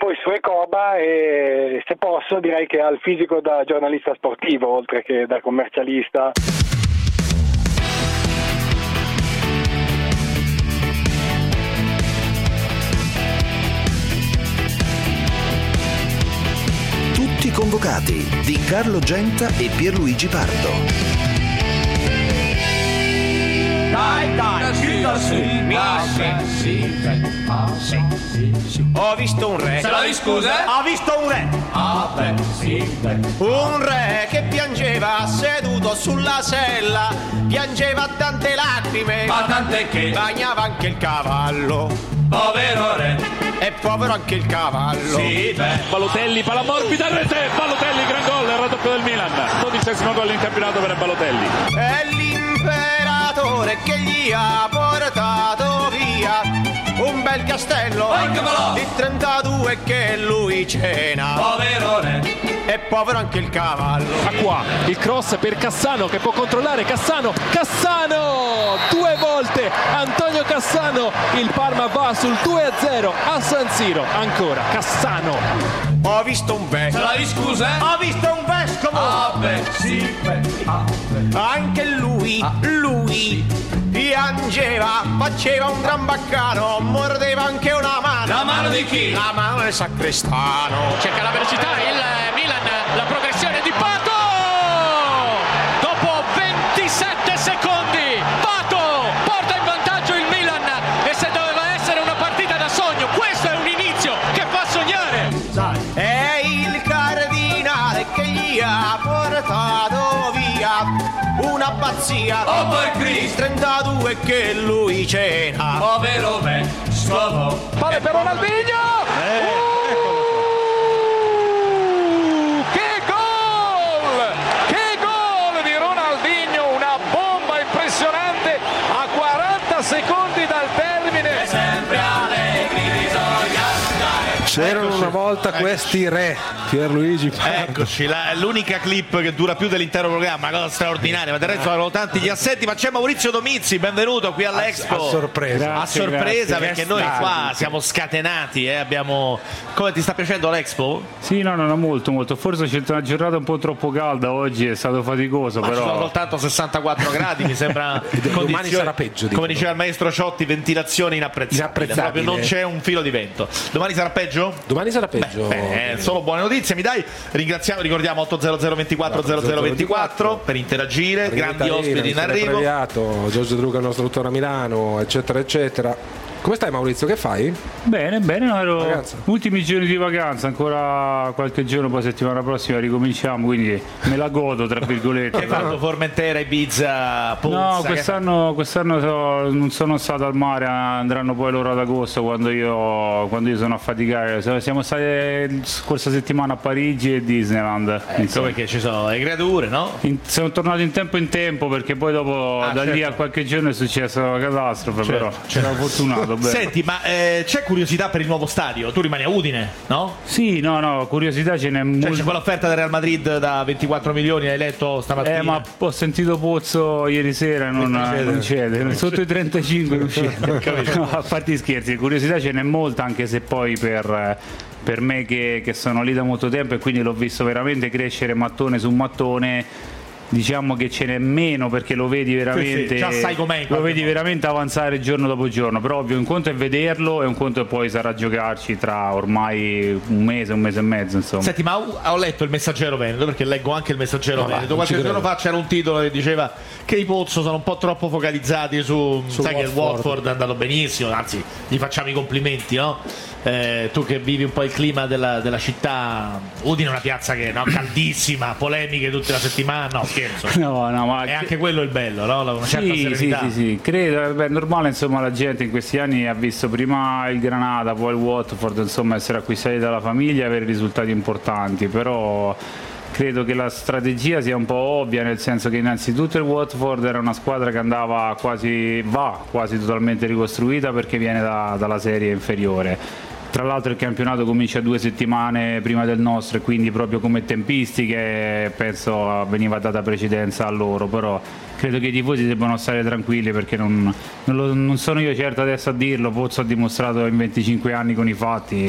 poi su Ecoba, e se posso direi che ha il fisico da giornalista sportivo oltre che da commercialista. Tutti convocati di Carlo Genta e Pierluigi Pardo. Ho visto un re. Se la scusa? Ho visto un re. Un re che piangeva seduto sulla sella, piangeva tante lacrime, Ma tant'è che bagnava anche il cavallo. povero re. E povero anche il cavallo. Sì, beh. Balotelli, palla morbida, rete, Balotelli, gran gol, il raddoppio del Milan, 12° gol in campionato per Balotelli. È l'imperatore che gli ha portato via un bel castello Eccolo! di 32 che lui cena. Povero re. E povero anche il cavallo. A qua il cross per Cassano che può controllare Cassano, due volte Antonio Cassano, il Parma va sul 2-0 a San Siro, ancora Cassano. Ho visto un Se vescovo. la scusa? Ho visto un vescovo. Anche lui piangeva, faceva un gran baccano, mordeva anche una mano. La mano di chi? La mano del sacrestano. Cerca la velocità il Milan, la progressione di Pato, dopo 27 secondi Pato porta in vantaggio il Milan, e se doveva essere una partita da sogno questo è un inizio che fa sognare. È il cardinale che gli ha portato via una pazzia. Oh, per Cristo. 32 che lui cena. Povero vescovo. Palla per Ronaldinho. Che gol di Ronaldinho, una bomba impressionante a 40 secondi dal termine. Sempre allegri bisogna stare. C'erano una volta questi re, Pierluigi Pardo. Eccoci, l'unica clip che dura più dell'intero programma, una cosa straordinaria, ma del resto erano tanti gli assetti. Ma c'è Maurizio Domizzi, benvenuto qui all'Expo. A sorpresa. A sorpresa, perché noi Restati. qua siamo scatenati, abbiamo... Come ti sta piacendo l'Expo? Sì, no, molto. Forse c'è una giornata un po' troppo calda oggi, è stato faticoso, Ma ci sono però soltanto 64 gradi, mi sembra. Domani sarà peggio, dicono. Come diceva il maestro Ciotti, ventilazione inapprezzabile. Inapprezzabile. Proprio non c'è un filo di vento. Domani sarà peggio? Domani sarà peggio. Solo buone notizie, mi dai? Ricordiamo 800 24 0024 per interagire, grandi ospiti in arrivo. Previato, Giorgio Druga, il nostro dottore a Milano, eccetera eccetera. Come stai Maurizio, che fai? bene, ero Vacanza. ultimi giorni di vacanza, ancora qualche giorno, poi settimana prossima ricominciamo, quindi me la godo tra virgolette. Hai fatto Formentera, Ibiza, Ponza? No, quest'anno non sono stato al mare, andranno poi loro ad agosto quando io sono a faticare. Siamo stati scorsa settimana a Parigi e Disneyland. Insomma, perché ci sono le creature, no? Sono tornato in tempo perché poi dopo da lì a qualche giorno è successa una catastrofe, però c'era fortunato. Bene. Senti, ma c'è curiosità per il nuovo stadio? Tu rimani a Udine, no? Sì, no, curiosità ce n'è molto. C'è quell'offerta del Real Madrid da 24 milioni, hai letto stamattina? Ma ho sentito Pozzo ieri sera, non cede. Sotto i 35 non cede. No, a parte scherzi, curiosità ce n'è molta, anche se poi per me che sono lì da molto tempo e quindi l'ho visto veramente crescere mattone su mattone. Diciamo che ce n'è meno perché lo vedi veramente, già sai com'è, lo vedi veramente avanzare giorno dopo giorno, però ovvio un conto è vederlo e un conto è poi sarà giocarci tra ormai un mese e mezzo, insomma. Senti, ma ho letto il Messaggero Veneto, perché leggo anche il Messaggero Veneto. Qualche giorno fa c'era un titolo che diceva che i Pozzo sono un po' troppo focalizzati su sai che il Watford è andato benissimo, anzi gli facciamo i complimenti, no? Tu che vivi un po' il clima della città, Udine è una piazza che caldissima, polemiche tutta la settimana, no scherzo, ma è anche quello il bello, no? Una certa serenità. Sì, credo, è normale, insomma, la gente in questi anni ha visto prima il Granada, poi il Watford, insomma, essere acquistati dalla famiglia e avere risultati importanti, però credo che la strategia sia un po' ovvia, nel senso che innanzitutto il Watford era una squadra che va quasi totalmente ricostruita perché viene dalla serie inferiore. Tra l'altro il campionato comincia 2 settimane prima del nostro e quindi proprio come tempistiche penso veniva data precedenza a loro, però credo che i tifosi debbano stare tranquilli perché non sono io certo adesso a dirlo. Pozzo ha dimostrato in 25 anni con i fatti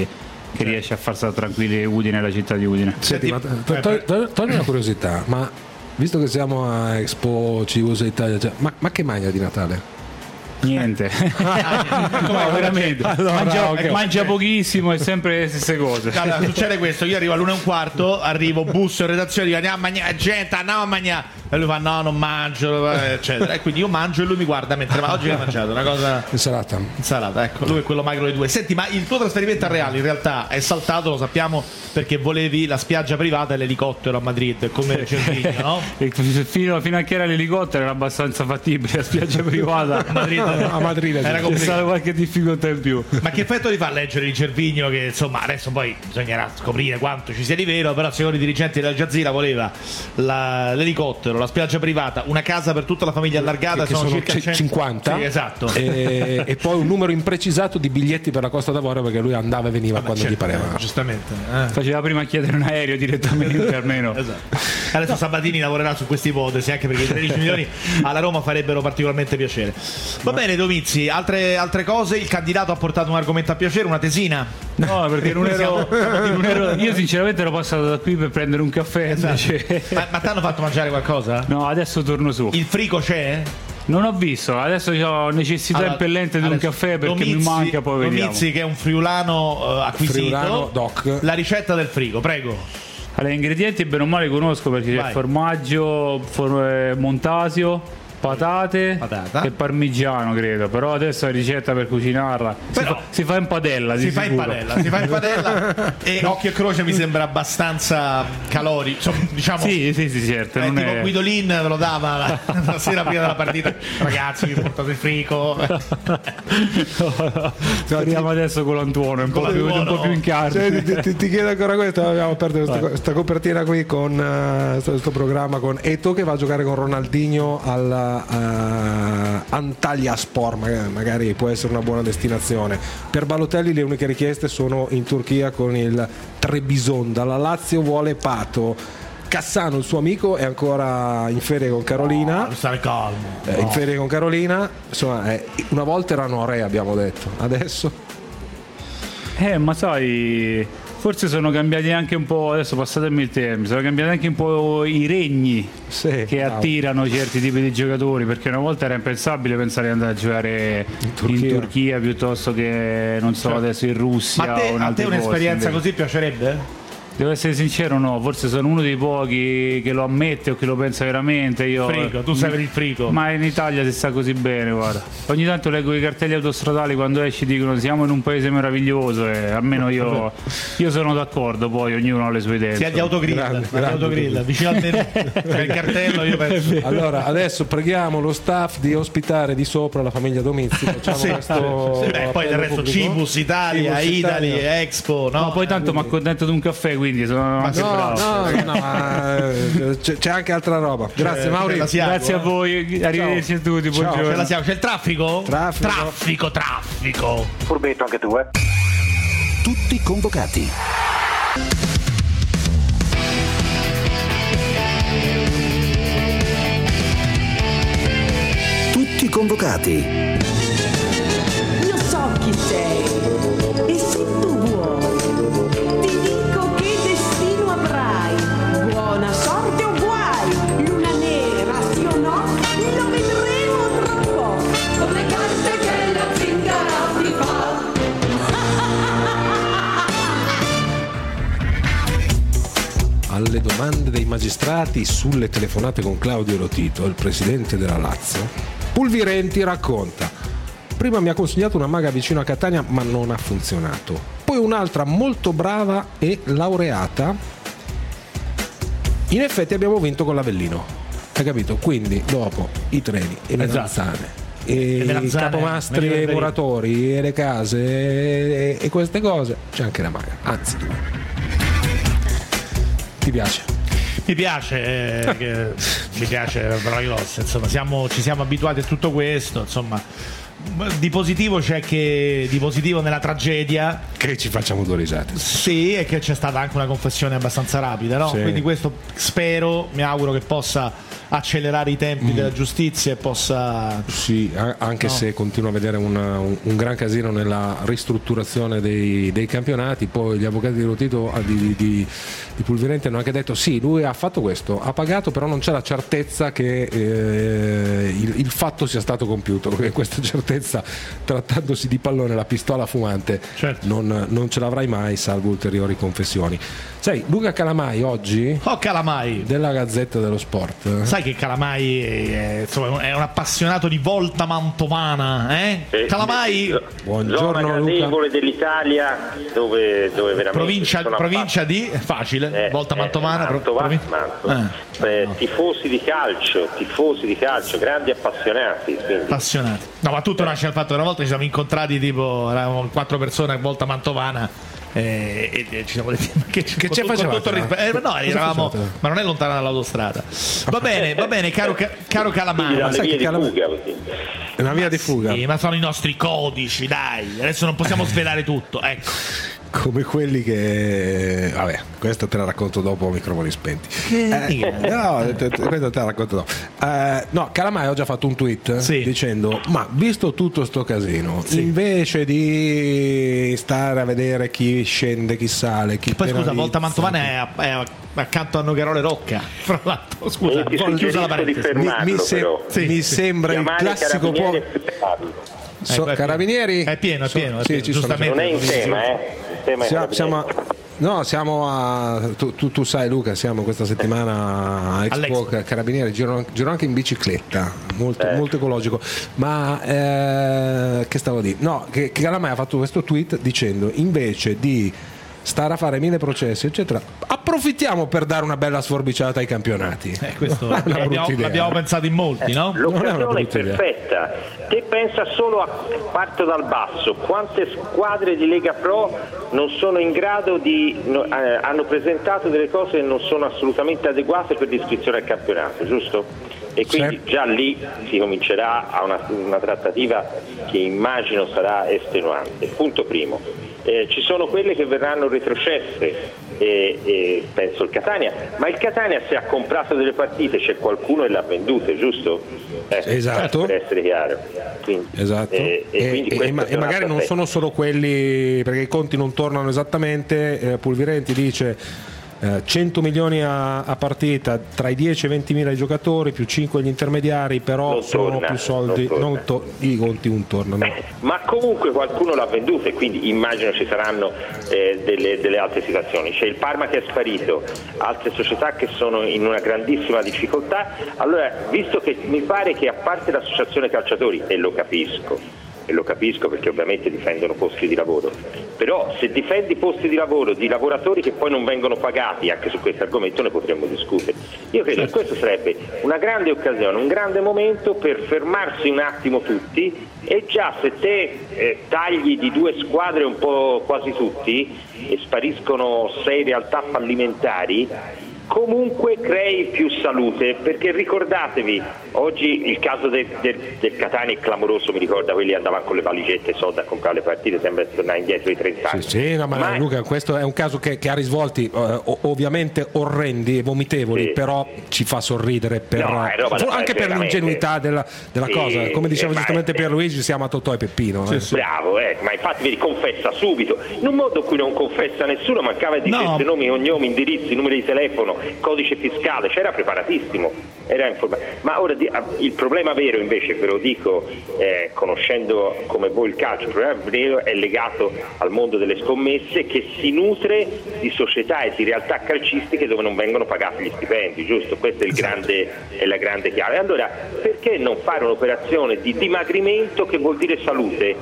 che riesce a far stare tranquilli Udine, la città di Udine. Senti, togli una curiosità, ma visto che siamo a Expo Ciusa Italia, cioè, ma che mangia di Natale? Niente. No, veramente. Allora, mangia pochissimo e sempre le stesse cose. Allora, succede questo, io arrivo all'1:15, arrivo, busso in redazione, dico andiamo a mangiare, gente, andiamo a mangiare, e lui fa no, non mangio, eccetera, e quindi io mangio e lui mi guarda mentre oggi che ha mangiato una cosa, insalata, ecco, lui è quello magro dei due. Senti, ma il tuo trasferimento a Reale in realtà è saltato, lo sappiamo, perché volevi la spiaggia privata e l'elicottero a Madrid come Cervigno, no? fino a che era l'elicottero era abbastanza fattibile, la spiaggia privata a Madrid era c'è stata qualche difficoltà in più. Ma che effetto ti fa leggere di Cervigno, che insomma adesso poi bisognerà scoprire quanto ci sia di vero, però secondo i dirigenti della Jazeera voleva l'elicottero, la spiaggia privata, una casa per tutta la famiglia allargata, che sono circa 50, sì, esatto. E poi un numero imprecisato di biglietti per la Costa d'Avorio, perché lui andava e veniva quando gli pareva, giustamente. Faceva prima chiedere un aereo direttamente almeno. Esatto. Adesso Sabatini lavorerà su queste ipotesi, anche perché i 13 milioni alla Roma farebbero particolarmente piacere. Va bene Domizzi, altre cose, il candidato ha portato un argomento a piacere, una tesina? No, perché non ero io sinceramente ero passato da qui per prendere un caffè, invece. Ma ti hanno fatto mangiare qualcosa? No, adesso torno su. Il frigo c'è? Non ho visto, adesso ho necessità impellente di un caffè perché mi manca, poi vediamo. Domizzi, che è un friulano acquisito, friulano doc. La ricetta del frigo, prego. Allora, ingredienti bene o male conosco, perché c'è formaggio, montasio, patate e parmigiano, credo. Però adesso la ricetta per cucinarla si fa in padella. Si fa in padella e occhio e croce mi sembra abbastanza calorico, diciamo. Sì, certo. Non tipo Guidolin ve lo dava la sera prima della partita. Ragazzi, vi ho portato il frigo. Speriamo adesso con l'Antuono un po' più in carne. Ti chiedo ancora questo, abbiamo aperto questa copertina qui con questo programma con Eto che va a giocare con Ronaldinho alla Antalyaspor, magari può essere una buona destinazione. Per Balotelli le uniche richieste sono in Turchia con il Trebisonda. La Lazio vuole Pato. Cassano, il suo amico, è ancora in ferie con Carolina. Stare calmo. In ferie con Carolina. Insomma, una volta erano re, abbiamo detto. Adesso? Ma sai, forse sono cambiati anche un po', adesso passatemi il termine, sono cambiati anche un po' i regni che attirano certi tipi di giocatori, perché una volta era impensabile pensare di andare a giocare in Turchia piuttosto che, non so, adesso in Russia. Ma a te un'esperienza così piacerebbe? Devo essere sincero, no, forse sono uno dei pochi che lo ammette o che lo pensa veramente. Tu sai per il frigo. Ma in Italia si sta così bene, guarda. Ogni tanto leggo i cartelli autostradali quando esci, dicono siamo in un paese meraviglioso, e almeno io sono d'accordo, poi ognuno ha le sue idee. Sia di autogrill, vicino al menù c'è il cartello, io penso. Allora, adesso preghiamo lo staff di ospitare di sopra la famiglia Domizzi. Facciamo questo poi del resto pubblico. Cibus Italia, Italy, Expo, no? Poi tanto mi accontento di un caffè, quindi sono anche bravo. No, c'è anche altra roba. Grazie Maurizio. Grazie a voi, arrivederci a tutti. Buongiorno. C'è il traffico? Traffico. Furbetto anche tu, Tutti convocati. Tutti convocati. Io so chi sei. E se tu vuoi, ti dico che destino avrai. Buona sorte o guai, luna nera sì o no, lo vedremo tra un po'. Con le carte che la zingara ti fa. Alle domande dei magistrati sulle telefonate con Claudio Lotito, il presidente della Lazio, Pulvirenti racconta: prima mi ha consigliato una maga vicino a Catania ma non ha funzionato, poi un'altra molto brava e laureata, in effetti abbiamo vinto con l'Avellino, hai capito? Quindi dopo i treni e le melanzane e i capomastri e i muratori e le case e queste cose, c'è anche la maga, anzi due. Ti piace? Mi piace, mi piace parola grossa, insomma, ci siamo abituati a tutto questo, insomma, di positivo c'è che di positivo nella tragedia che ci facciamo 2 risate. Sì, e che c'è stata anche una confessione abbastanza rapida, no? Sì. Quindi questo mi auguro che possa accelerare i tempi della giustizia e possa anche se continuo a vedere un gran casino nella ristrutturazione dei campionati. Poi gli avvocati di Lotito di Pulvirenti hanno anche detto sì, lui ha fatto questo, ha pagato, però non c'è la certezza che il fatto sia stato compiuto, perché questa certezza, trattandosi di pallone, la pistola fumante, certo, non ce l'avrai mai, salvo ulteriori confessioni. Sai, Luca Calamai oggi della Gazzetta dello Sport, sai che Calamai è un appassionato di volta mantovana, Calamai, buongiorno Luca, dell'Italia, dove veramente provincia di facile, volta mantovana, tifosi di calcio, grandi appassionati. No, ma tutto nasce dal fatto che una volta ci siamo incontrati, tipo eravamo 4 persone a volta mantovana e ci siamo detti che ci facevate? No, eravamo, ma non è lontana dall'autostrada. Va bene, caro Calamai, è una via di fuga. Sì, ma sono i nostri codici, dai, adesso non possiamo svelare tutto, ecco. Come quelli che questo te la racconto dopo a microfoni spenti. Questo te la racconto dopo. Calamai oggi ha fatto un tweet dicendo: ma visto tutto sto casino, invece di stare a vedere chi scende, chi sale, chi poi scusa, volta mantovana è accanto a Nogarole Rocca, fra l'altro, scusa, chiusa la parentesi. Mi sembra il classico Carabinieri è pieno, sì, giustamente. Non è in tema, tu sai, Luca, siamo questa settimana a Expo Carabinieri, giro anche in bicicletta, molto ecologico, ma che stavo a dire? No, che Calamai ha fatto questo tweet dicendo: invece di stare a fare 1000 processi eccetera, approfittiamo per dare una bella sforbiciata ai campionati. Questo l'abbiamo pensato in molti, no? L'occasione è perfetta. Te pensa solo parto dal basso, quante squadre di Lega Pro non sono in grado hanno presentato delle cose che non sono assolutamente adeguate per l'iscrizione al campionato, giusto? E quindi già lì si comincerà a una trattativa che immagino sarà estenuante. Punto primo. Ci sono quelle che verranno retrocesse, penso il Catania, ma il Catania, se ha comprato delle partite, c'è qualcuno che l'ha vendute, giusto? Esatto, per essere chiaro. Quindi, esatto. E magari non sono solo quelli, perché i conti non tornano esattamente. Pulvirenti dice 100 milioni a partita, tra i 10 e 20 mila i giocatori più 5 gli intermediari, però non sono più soldi, i conti non tornano. Ma comunque qualcuno l'ha venduto e quindi immagino ci saranno delle altre situazioni. C'è il Parma che è sparito, altre società che sono in una grandissima difficoltà. Allora, visto che mi pare che, a parte l'associazione calciatori, e lo capisco perché ovviamente difendono posti di lavoro, però se difendi posti di lavoro di lavoratori che poi non vengono pagati, anche su questo argomento ne potremmo discutere. Io credo che questo sarebbe una grande occasione, un grande momento per fermarsi un attimo tutti, e già se te tagli di 2 squadre un po' quasi tutti e spariscono 6 realtà fallimentari, comunque crei più salute, perché ricordatevi, oggi il caso del Catania è clamoroso, mi ricorda quelli che andavano con le valigette soldi a comprare le partite, sembra tornare indietro i 30 anni. Sì, no, ma Luca, questo è un caso che ha risvolti ovviamente orrendi e vomitevoli, però ci fa sorridere anche per l'ingenuità della cosa, come diceva giustamente Pierluigi, siamo a Totò e Peppino. Bravo, ma infatti vedi, confessa subito, in un modo in cui non confessa nessuno, mancava di nomi, cognomi, indirizzi, numeri di telefono, codice fiscale, c'era preparatissimo, era informato. Ma ora il problema vero, invece, ve lo dico, conoscendo come voi il calcio, il problema vero è legato al mondo delle scommesse, che si di società e di realtà calcistiche dove non vengono pagati gli stipendi, giusto? Questa è la grande chiave. Allora, perché non fare un'operazione di dimagrimento, che vuol dire salute?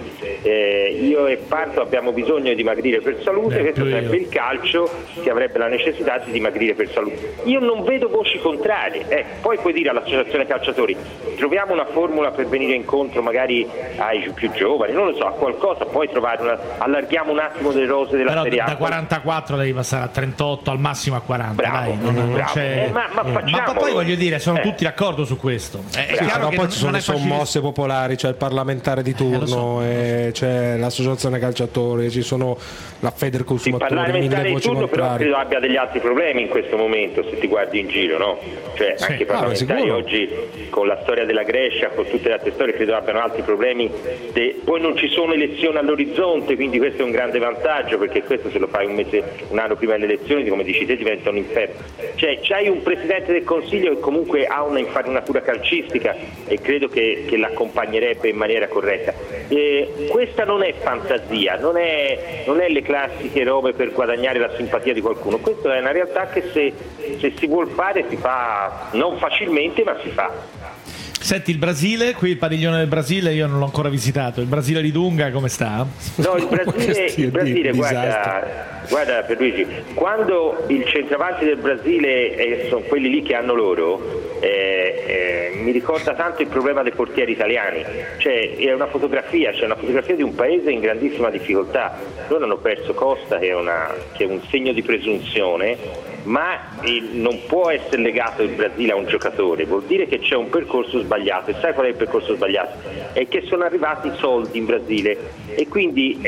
Io e Parto abbiamo bisogno di dimagrire per salute, questo sarebbe il calcio che avrebbe la necessità di dimagrire per salute. Io non vedo voci contrarie. Poi puoi dire all'associazione calciatori: troviamo una formula per venire incontro magari ai più giovani, non lo so, a qualcosa, poi trovare allarghiamo un attimo le rose della però Serie A. Da 44 devi passare a 38, al massimo a 40. Bravo, dai, non c'è... ma poi voglio dire, sono tutti d'accordo su questo. È chiaro che poi ci sono le sommosse popolari, c'è il parlamentare di turno, c'è l'associazione calciatori, ci sono la Federconsumatori, il parlamentare di turno però contrari. credo abbia degli altri problemi in questo momento, se ti guardi in giro, no? Cioè anche i parlamentari oggi, con la storia della Grecia, con tutte le altre storie, credo abbiano altri problemi. Poi non ci sono elezioni all'orizzonte, quindi questo è un grande vantaggio, perché questo se lo fai un anno prima delle elezioni, come dici te, diventa un inferno. Cioè c'hai un Presidente del Consiglio che comunque ha una infarinatura calcistica e credo che l'accompagnerebbe in maniera corretta. Questa non è fantasia, non è le classiche robe per guadagnare la simpatia di qualcuno, questa è una realtà che se si vuol fare si fa, non facilmente, ma si fa. Senti, il Brasile, qui il padiglione del Brasile io non l'ho ancora visitato, il Brasile di Dunga come sta? No, il Brasile guarda Pierluigi, quando il centravanti del Brasile sono quelli lì che hanno loro, mi ricorda tanto il problema dei portieri italiani, cioè è una fotografia, c'è una fotografia di un paese in grandissima difficoltà. Loro hanno perso Costa, che è un segno di presunzione, ma non può essere legato il Brasile a un giocatore, vuol dire che c'è un percorso sbagliato. E sai qual è il percorso sbagliato? È che sono arrivati soldi in Brasile e quindi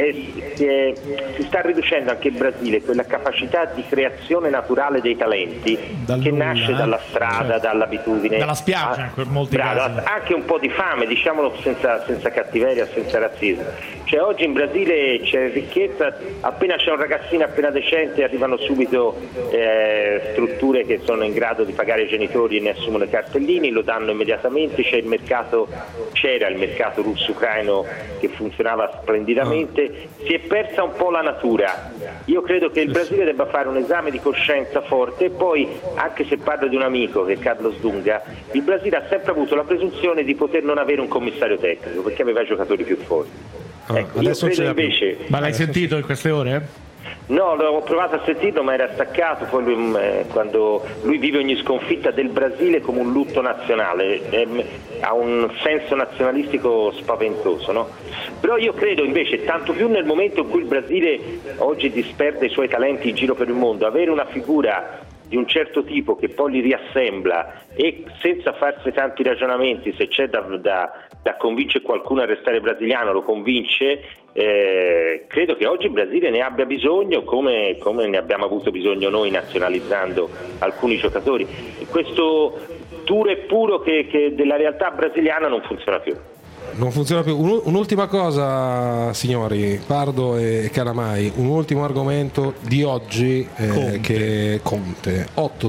si sta riducendo anche in Brasile quella capacità di creazione naturale dei talenti che nasce dalla strada, dall'abitudine, dalla spiaggia, per molti casi. Anche un po' di fame, diciamolo senza cattiveria, senza razzismo. Cioè oggi in Brasile c'è ricchezza, appena c'è un ragazzino appena decente arrivano subito strutture che sono in grado di pagare i genitori e ne assumono i cartellini, lo danno immediatamente. C'era il mercato russo-ucraino che funzionava splendidamente, si è persa un po' la natura. Io credo che il Brasile debba fare un esame di coscienza forte, e poi, anche se parlo di un amico che è Carlos Dunga, il Brasile ha sempre avuto la presunzione di poter non avere un commissario tecnico perché aveva giocatori più forti. Io credo invece... Ma l'hai sentito in queste ore? No, ho provato a sentirlo, ma era staccato. Poi quando lui vive ogni sconfitta del Brasile come un lutto nazionale, ha un senso nazionalistico spaventoso, no? Però io credo invece, tanto più nel momento in cui il Brasile oggi disperde i suoi talenti in giro per il mondo, avere una figura di un certo tipo che poi li riassembla e senza farsi tanti ragionamenti, se c'è da convincere qualcuno a restare brasiliano lo convince. Credo che oggi il Brasile ne abbia bisogno come ne abbiamo avuto bisogno noi nazionalizzando alcuni giocatori. Questo duro e puro che della realtà brasiliana non funziona più. Non funziona più. Un'ultima cosa, signori, Pardo e Calamai, un ultimo argomento di oggi, che è Conte.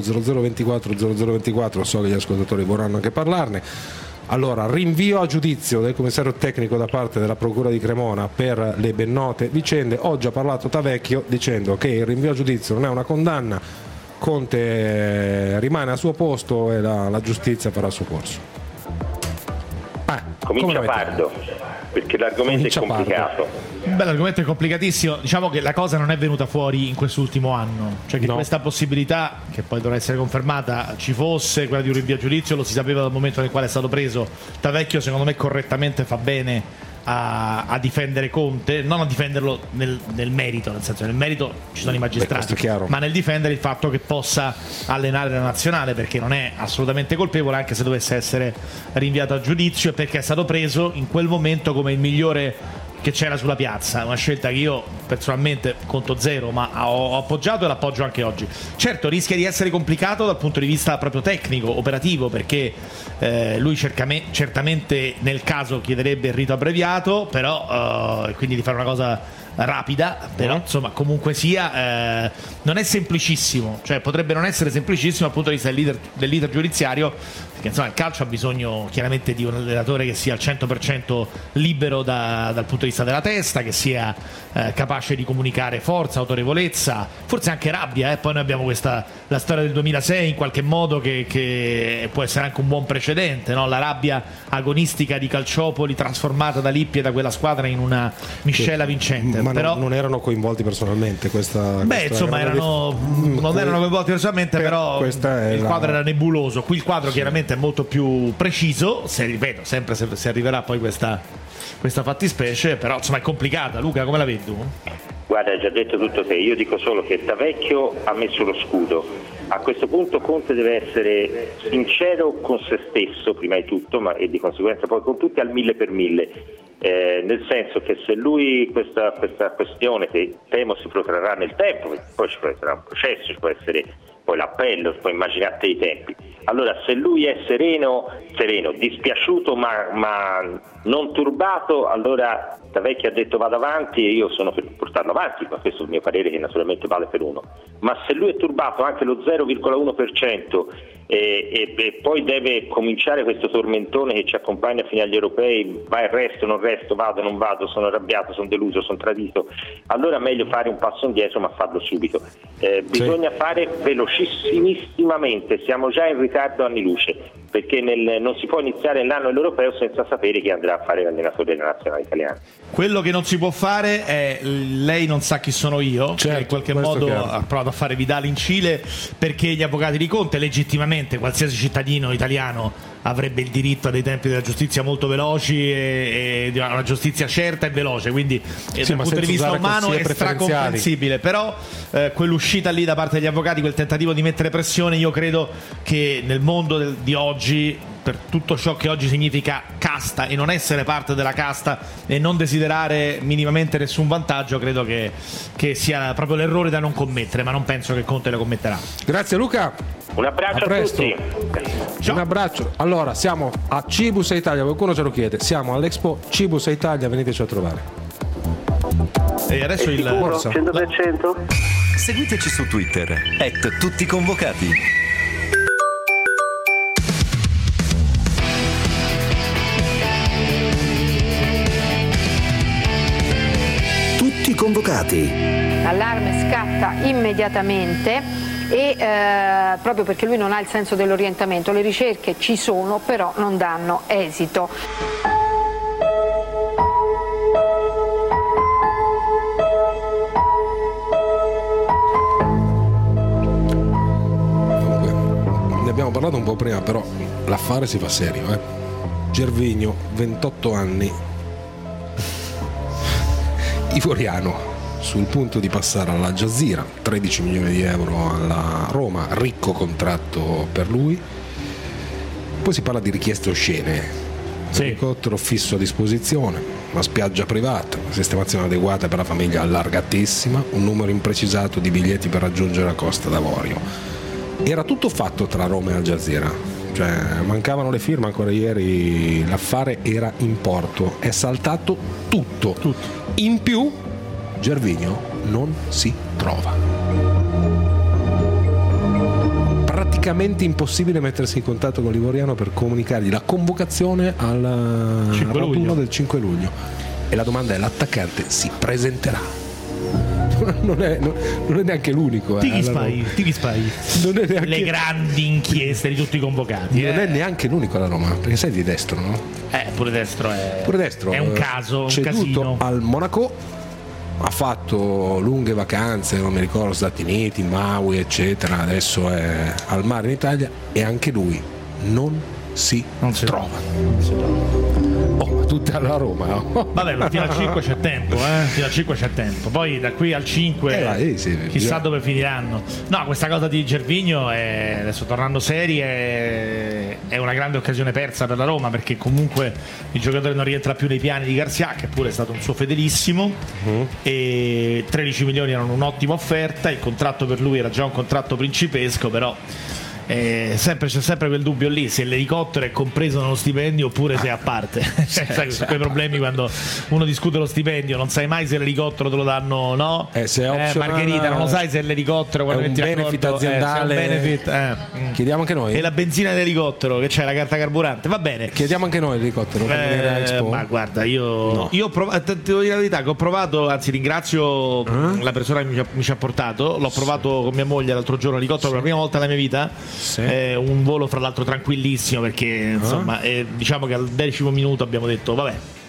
800240024, so che gli ascoltatori vorranno anche parlarne. Allora, rinvio a giudizio del commissario tecnico da parte della Procura di Cremona per le ben note vicende. Oggi ha parlato Tavecchio dicendo che il rinvio a giudizio non è una condanna, Conte rimane al suo posto e la giustizia farà il suo corso. Comincia Pardo, perché l'argomento è complicato. Beh, l'argomento è complicatissimo. Diciamo che la cosa non è venuta fuori in quest'ultimo anno, cioè che questa possibilità, che poi dovrà essere confermata, ci fosse, quella di un rinvio a giudizio, lo si sapeva dal momento nel quale è stato preso. Tavecchio secondo me correttamente fa bene a difendere Conte, non a difenderlo nel merito, nel senso, nel merito ci sono i magistrati, ma nel difendere il fatto che possa allenare la nazionale, perché non è assolutamente colpevole, anche se dovesse essere rinviato a giudizio, e perché è stato preso in quel momento come il migliore che c'era sulla piazza, una scelta che io personalmente conto zero, ma ho appoggiato e l'appoggio anche oggi. Certo, rischia di essere complicato dal punto di vista proprio tecnico, operativo, perché lui certamente nel caso chiederebbe il rito abbreviato, però quindi di fare una cosa rapida, però insomma comunque sia non è semplicissimo, cioè potrebbe non essere semplicissimo dal punto di vista dell'iter giudiziario, perché insomma il calcio ha bisogno chiaramente di un allenatore che sia al 100% libero dal punto di vista della testa, che sia capace di comunicare forza, autorevolezza, forse anche rabbia, poi noi abbiamo la storia del 2006 in qualche modo che può essere anche un buon precedente, no? La rabbia agonistica di Calciopoli trasformata da Lippi e da quella squadra in una miscela vincente. Ma però non erano coinvolti personalmente non erano coinvolti personalmente, però il quadro era nebuloso. Qui il quadro chiaramente è molto più preciso, ripeto, sempre se arriverà poi questa fattispecie, però insomma è complicata. Luca, come la vedi tu? Guarda, hai già detto tutto te, io dico solo che Tavecchio ha messo lo scudo. A questo punto Conte deve essere sincero con se stesso prima di tutto, e di conseguenza poi con tutti al 1000%, nel senso che se lui questa questione, che temo si protrarrà nel tempo, perché poi ci può essere un processo, ci può essere poi l'appello, poi immaginate i tempi, allora se lui è sereno, dispiaciuto ma non turbato, allora Tavecchio ha detto vado avanti e io sono per portarlo avanti, ma questo è il mio parere, che naturalmente vale per uno. Ma se lui è turbato anche lo 0,1% e poi deve cominciare questo tormentone che ci accompagna fino agli europei, vai, resto, non resto, vado, non vado, sono arrabbiato, sono deluso, sono tradito, allora meglio fare un passo indietro, ma farlo subito. Bisogna fare velocissimamente, siamo già in ritardo anni luce, perché non si può iniziare l'anno europeo senza sapere chi andrà a fare l'allenatore della nazionale italiana. Quello che non si può fare è lei non sa chi sono io, che in qualche modo ha provato a fare Vidal in Cile, perché gli avvocati di Conte, legittimamente qualsiasi cittadino italiano avrebbe il diritto a dei tempi della giustizia molto veloci e a una giustizia certa e veloce, quindi dal punto di vista umano è stracomprensibile, però quell'uscita lì da parte degli avvocati, quel tentativo di mettere pressione, io credo che nel mondo di oggi, per tutto ciò che oggi significa casta e non essere parte della casta e non desiderare minimamente nessun vantaggio, credo che sia proprio l'errore da non commettere, ma non penso che Conte lo commetterà. Grazie Luca, un abbraccio a tutti. Ciao. Un abbraccio. Allora siamo a Cibus Italia, qualcuno ce lo chiede, siamo all'Expo Cibus Italia, veniteci a trovare. E adesso il 100%? Seguiteci su Twitter @tutticonvocati. Convocati. L'allarme scatta immediatamente e proprio perché lui non ha il senso dell'orientamento, le ricerche ci sono però non danno esito. Ne abbiamo parlato un po' prima, però l'affare si fa serio, Gervinho, 28 anni, ivoriano, sul punto di passare alla Jazeera, 13 milioni di euro alla Roma, ricco contratto per lui. Poi si parla di richieste oscene, elicottero fisso a disposizione, una spiaggia privata, una sistemazione adeguata per la famiglia allargatissima, un numero imprecisato di biglietti per raggiungere la Costa d'Avorio. Era tutto fatto tra Roma e Al Jazeera, cioè mancavano le firme, ancora ieri l'affare era in porto, è saltato tutto. In più Gervinho non si trova, praticamente impossibile mettersi in contatto con l'ivoriano per comunicargli la convocazione al raduno del 5 luglio, e la domanda è: l'attaccante si presenterà? Non è neanche l'unico. Tighi Spy. Non è neanche... Le grandi inchieste di tutti i convocati. Non è neanche l'unico alla Roma, perché sei di destro, no? Pure destro è un caso, un ceduto casino. Al Monaco, ha fatto lunghe vacanze, non mi ricordo, Stati Uniti, Maui, eccetera. Adesso è al mare in Italia e anche lui non si trova. Tutte alla Roma, no? Vabbè, ma fino al 5 c'è tempo, fino al 5 c'è tempo. Poi da qui al 5 chissà dove finiranno. No, questa cosa di Gervinho adesso tornando seri è una grande occasione persa per la Roma, perché comunque il giocatore non rientra più nei piani di Garcia, che pure è stato un suo fedelissimo, e 13 milioni erano un'ottima offerta, il contratto per lui era già un contratto principesco, però c'è sempre quel dubbio lì, se l'elicottero è compreso nello stipendio oppure se è a parte. Sai, quei problemi quando uno discute lo stipendio, non sai mai se l'elicottero te lo danno, no? Se è Margherita, non lo sai se l'elicottero quando è un benefit aziendale, chiediamo anche noi. E la benzina dell'elicottero, che c'è la carta carburante, va bene, chiediamo anche noi l'elicottero. Ma guarda, io ho provato, ti devo dire la verità, che ho provato, anzi ringrazio la persona che mi ci ha portato, l'ho provato con mia moglie l'altro giorno l'elicottero per la prima volta nella mia vita. Un volo fra l'altro tranquillissimo, perché insomma diciamo che al 10° minuto abbiamo detto vabbè,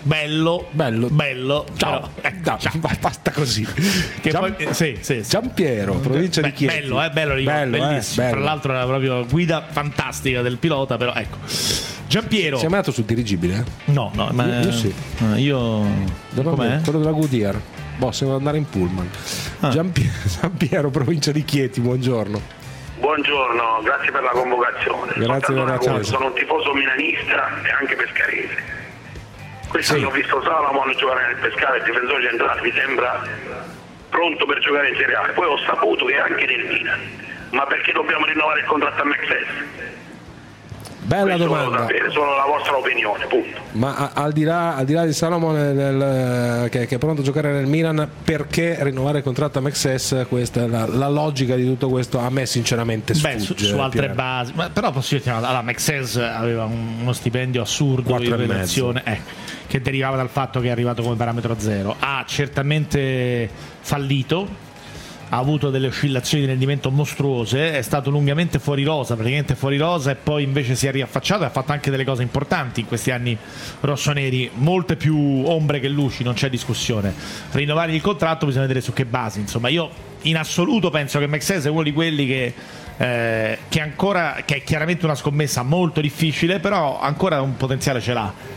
bello. Ciao. Ciao. Basta così. Sì. Giampiero, provincia di Chieti. Bello, bellissimo. Tra l'altro era proprio guida fantastica del pilota, però ecco. Giampiero. Sei mai andato sul dirigibile? No, ma io sì. Io com'è? Quello della Goodyear. Devo andare in pullman. Giampiero, provincia di Chieti, buongiorno. Buongiorno, grazie per la convocazione. Grazie. Sono un tifoso milanista e anche pescarese. Quest'anno ho visto Salomon giocare nel Pescara, il difensore centrale, mi sembra pronto per giocare in Serie A. Poi ho saputo che è anche nel Milan. Ma perché dobbiamo rinnovare il contratto a Mexes? Bella questo domanda. Solo la vostra opinione, punto. Ma al di là di Salomon che è pronto a giocare nel Milan, perché rinnovare il contratto a Mexes? Questa è la logica di tutto questo. A me sinceramente sfugge. Su altre basi, però posso dire, Mexes aveva uno stipendio assurdo di federazione, che derivava dal fatto che è arrivato come parametro zero. Ha certamente fallito, ha avuto delle oscillazioni di rendimento mostruose, è stato lungamente fuori rosa e poi invece si è riaffacciato e ha fatto anche delle cose importanti in questi anni rossoneri, molte più ombre che luci, non c'è discussione. Rinnovare il contratto bisogna vedere su che basi, insomma. Io in assoluto penso che Mexes è uno di quelli che è chiaramente una scommessa molto difficile, però ancora un potenziale ce l'ha.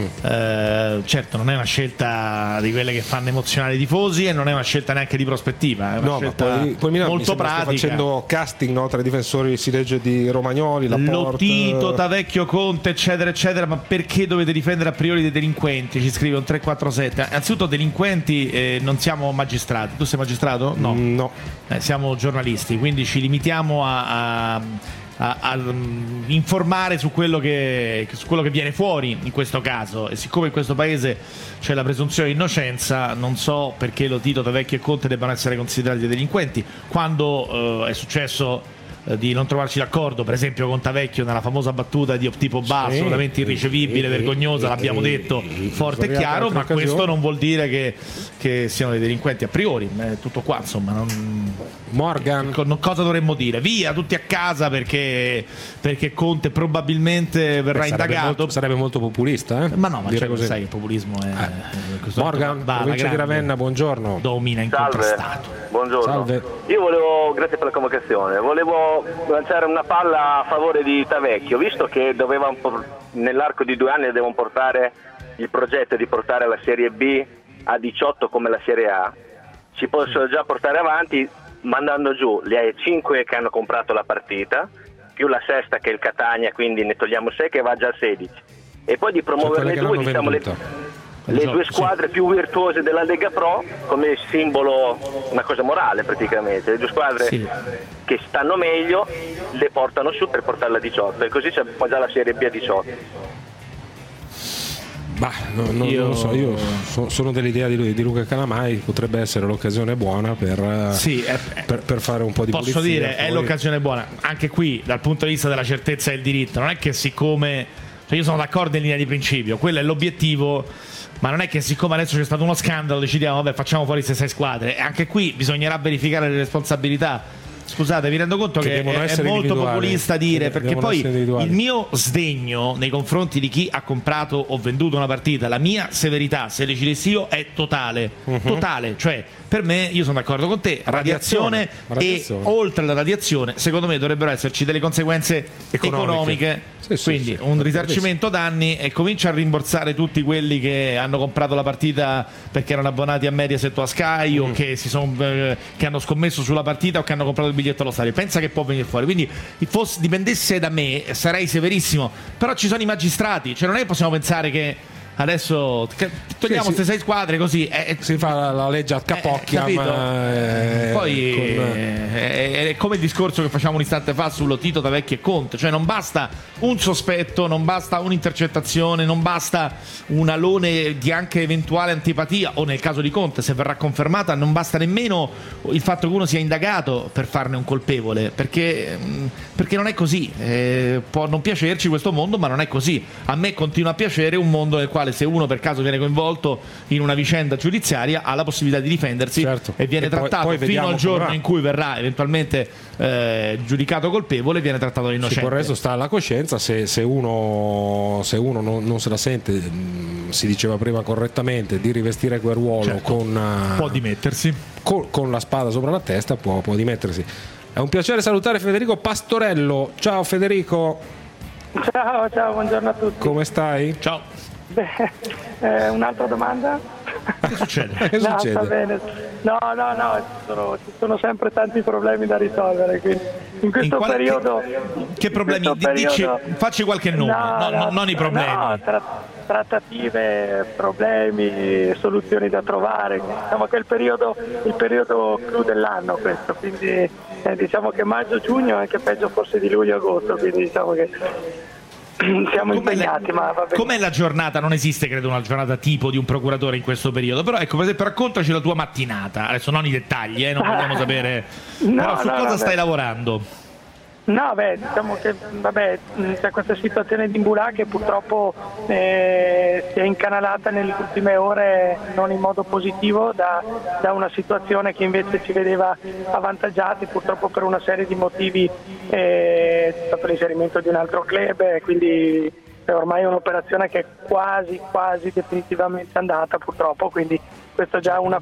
Certo, non è una scelta di quelle che fanno emozionare i tifosi e non è una scelta neanche di prospettiva, è una scelta poi Milano molto pratica. Facendo casting, no, tra i difensori, si legge di Romagnoli, Lotito, Tavecchio, Conte, eccetera, ma perché dovete difendere a priori dei delinquenti? Ci scrive un 347. Innanzitutto delinquenti, non siamo magistrati. Tu sei magistrato? No. Siamo giornalisti, quindi ci limitiamo a informare su quello che viene fuori in questo caso, e siccome in questo paese c'è la presunzione di innocenza, non so perché Lotito, Tavecchio e Conte debbano essere considerati dei delinquenti quando è successo di non trovarci d'accordo, per esempio con Tavecchio nella famosa battuta di tipo Ba, assolutamente irricevibile, vergognosa, l'abbiamo detto forte e chiaro, ma questo non vuol dire che siano dei delinquenti a priori, è tutto qua, insomma. Morgan, cosa dovremmo dire? Via tutti a casa perché Conte probabilmente verrà indagato. Sarebbe molto populista, ma no, ma sai che il populismo è Morgan, provincia di Ravenna, buongiorno. Domina incontrastato. Buongiorno. Salve. Io grazie per la convocazione, volevo lanciare una palla a favore di Tavecchio, visto che nell'arco di 2 anni devono portare il progetto di portare la Serie B a 18 come la Serie A. Ci possono già portare avanti mandando giù le 5 che hanno comprato la partita, più la sesta che è il Catania, quindi ne togliamo 6 che va già a 16, e poi di promuoverne 2, diciamo le 2 squadre più virtuose della Lega Pro come simbolo, una cosa morale praticamente, le 2 squadre che stanno meglio le portano su per portarla a 18, e così c'è poi già la Serie B a 18. Non lo so, io sono dell'idea di Luca Calamai, potrebbe essere l'occasione buona per fare un po' di pulizia. Posso dire, è l'occasione buona anche qui dal punto di vista della certezza del diritto, non è che siccome, io sono d'accordo in linea di principio, quello è l'obiettivo, ma non è che siccome adesso c'è stato uno scandalo decidiamo facciamo fuori queste 6 squadre, e anche qui bisognerà verificare le responsabilità. Scusate, vi rendo conto che è molto populista dire, perché poi il mio sdegno nei confronti di chi ha comprato o venduto una partita, la mia severità, se decidessi io, è totale, cioè per me, io sono d'accordo con te, radiazione. E oltre alla radiazione secondo me dovrebbero esserci delle conseguenze economiche. Quindi un risarcimento danni, e comincia a rimborsare tutti quelli che hanno comprato la partita perché erano abbonati a Mediaset o a Sky o che hanno scommesso sulla partita o che hanno comprato il biglietto allo stadio. Pensa che può venire fuori, quindi dipendesse da me sarei severissimo, però ci sono i magistrati, cioè non è che possiamo pensare che adesso togliamo queste 6 squadre così si fa la legge a capocchia, poi è come il discorso che facciamo un istante fa su Lotito, Tavecchio e Conte, cioè non basta un sospetto, non basta un'intercettazione, non basta un alone di anche eventuale antipatia, o nel caso di Conte se verrà confermata non basta nemmeno il fatto che uno sia indagato per farne un colpevole, perché non è così. Può non piacerci questo mondo, ma non è così. A me continua a piacere un mondo nel quale quale se uno per caso viene coinvolto in una vicenda giudiziaria ha la possibilità di difendersi, e viene trattato fino al giorno in cui verrà eventualmente giudicato colpevole, viene trattato innocente. Sì, il resto sta alla coscienza, se uno non se la sente, si diceva prima correttamente, di rivestire quel ruolo, può dimettersi con la spada sopra la testa, può dimettersi. È un piacere salutare Federico Pastorello. Ciao Federico. Ciao, buongiorno a tutti. Come stai? Ciao. Un'altra domanda? Che succede? No, sta bene. No, ci sono sempre tanti problemi da risolvere, quindi in questo periodo... Che problemi? Dici, facci qualche nome, non i problemi. No, trattative, problemi, soluzioni da trovare. Diciamo che il periodo clou dell'anno questo, quindi diciamo che maggio-giugno è anche peggio forse di luglio-agosto, quindi diciamo che siamo impegnati, ma va bene. Com'è la giornata? Non esiste, credo, una giornata tipo di un procuratore in questo periodo, però ecco, per esempio, raccontaci la tua mattinata, adesso non i dettagli, non vogliamo sapere, però su cosa stai lavorando? No, diciamo che c'è questa situazione di Imbulà che purtroppo si è incanalata nelle ultime ore non in modo positivo da una situazione che invece ci vedeva avvantaggiati, purtroppo per una serie di motivi c'è stato l'inserimento di un altro club, quindi è ormai un'operazione che è quasi definitivamente andata purtroppo, quindi questa è già una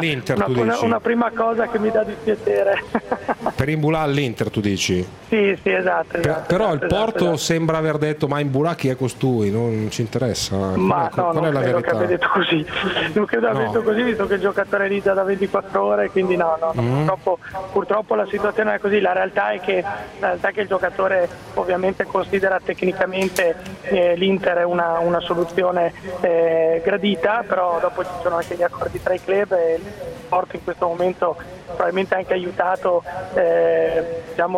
prima cosa che mi dà dispiacere. Per Imbulà all'Inter tu dici? Sì, esatto. Però il Porto sembra aver detto: ma Imbulà chi è costui? Non ci interessa. Ma qual è la credo verità? che abbia detto così. Non credo abbia detto così, visto che il giocatore è lì già da 24 ore, quindi purtroppo la situazione è così. La realtà è che il giocatore ovviamente considera tecnicamente l'Inter è una soluzione gradita, però dopo ci sono anche gli accordi tra i club e il Porto in questo momento probabilmente anche aiutato diciamo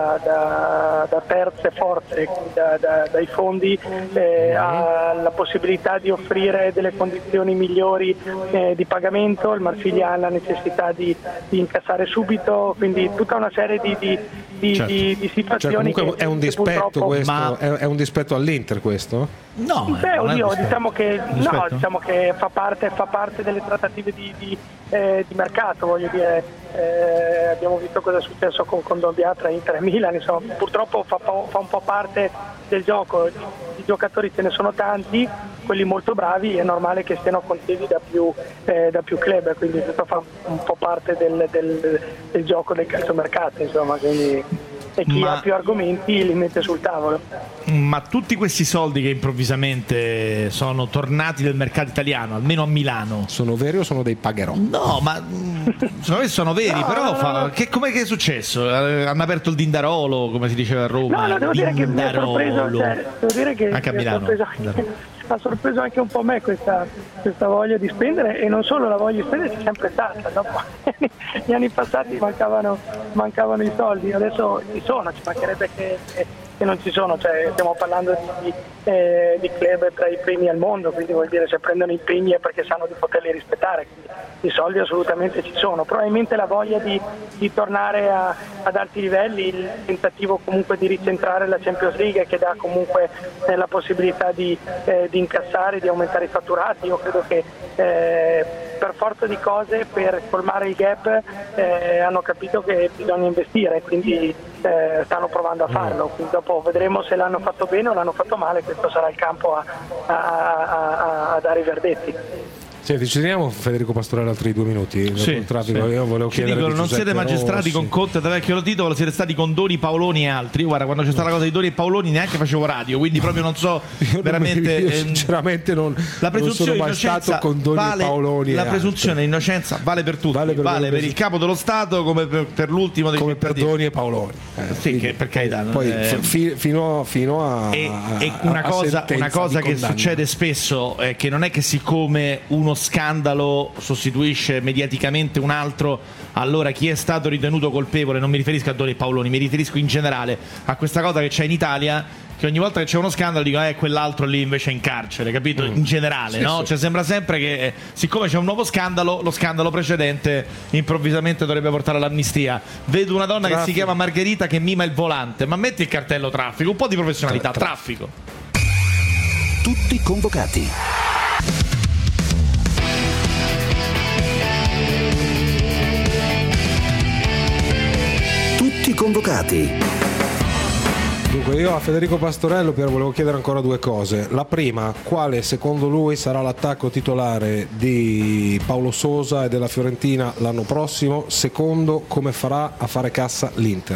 da terze forze, dai fondi, ha la possibilità di offrire delle condizioni migliori di pagamento. Il Marsiglia ha la necessità di incassare subito, quindi tutta una serie di situazioni. Comunque è un dispetto questo, è un dispetto all'Inter questo? No, diciamo che fa parte delle trattative di mercato, voglio dire. Abbiamo visto cosa è successo con Dombia tra Inter e Milan, insomma, purtroppo fa un po' parte del gioco. I giocatori ce ne sono tanti, quelli molto bravi, è normale che siano contesi da più club, quindi questo fa un po' parte del gioco del calciomercato, insomma, quindi, e chi ha più argomenti li mette sul tavolo. Ma tutti questi soldi che improvvisamente sono tornati nel mercato italiano, almeno a Milano, sono veri o sono dei pagherò? No, ma secondo me sono veri, però com'è che è successo? Hanno aperto il Dindarolo, come si diceva a Roma. No, devo dire che mi ha sorpreso, anche a Milano. Ha sorpreso anche un po' me questa voglia di spendere, e non solo la voglia di spendere, c'è sempre stata. Dopo gli anni passati mancavano i soldi, adesso ci sono, ci mancherebbe che non ci sono, cioè, stiamo parlando di club tra i primi al mondo, quindi vuol dire se prendono impegni è perché sanno di poterli rispettare, quindi i soldi assolutamente ci sono. Probabilmente la voglia di tornare ad alti livelli, il tentativo comunque di ricentrare la Champions League, che dà comunque la possibilità di incassare, di aumentare i fatturati. Io credo che per forza di cose, per colmare il gap, hanno capito che bisogna investire, quindi stanno provando a farlo. Quindi dopo vedremo se l'hanno fatto bene o l'hanno fatto male, questo sarà il campo a dare i verdetti. Senti, ci teniamo Federico Pastorello altri 2 minuti. Sì. Io volevo chiedere non siete magistrati con Conte da Vecchio Titolo, siete stati con Doni, Paoloni e altri. Guarda, quando c'è stata la cosa di Doni e Paoloni neanche facevo radio, quindi proprio non so veramente. Io sinceramente non sono mai stato con Doni e Paoloni. La presunzione di innocenza vale per tutti, vale per il capo dello Stato come per l'ultimo dei come per Doni e Paoloni. Sì, che per carità. Poi fino a una cosa che succede spesso è che non è che siccome uno scandalo sostituisce mediaticamente un altro, allora chi è stato ritenuto colpevole, non mi riferisco a Doni e Paoloni, mi riferisco in generale a questa cosa che c'è in Italia, che ogni volta che c'è uno scandalo dicono quell'altro lì invece è in carcere, capito? In generale, sì, no? Sì. Cioè sembra sempre che siccome c'è un nuovo scandalo, lo scandalo precedente improvvisamente dovrebbe portare all'amnistia. Vedo una donna che si chiama Margherita che mima il volante, ma metti il cartello traffico, un po' di professionalità, traffico. Tutti convocati. Tutti convocati. Dunque io a Federico Pastorello volevo chiedere ancora due cose. La prima, quale secondo lui sarà l'attacco titolare di Paulo Sousa e della Fiorentina l'anno prossimo? Secondo, come farà a fare cassa l'Inter?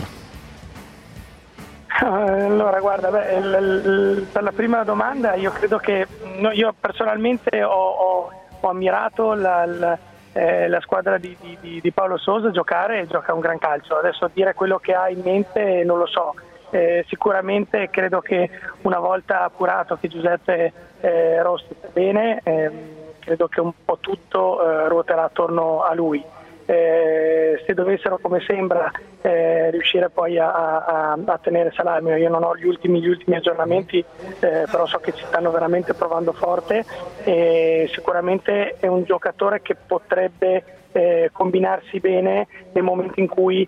Allora guarda, per la prima domanda io credo che io personalmente ho ammirato la squadra di Paulo Sousa giocare e gioca un gran calcio. Adesso dire quello che ha in mente non lo so. Sicuramente credo che una volta appurato che Giuseppe Rossi sta bene, credo che un po' tutto ruoterà attorno a lui. Se dovessero, come sembra, riuscire poi a tenere Salah, io non ho gli ultimi aggiornamenti, però so che ci stanno veramente provando forte, e sicuramente è un giocatore che potrebbe combinarsi bene nel momento in cui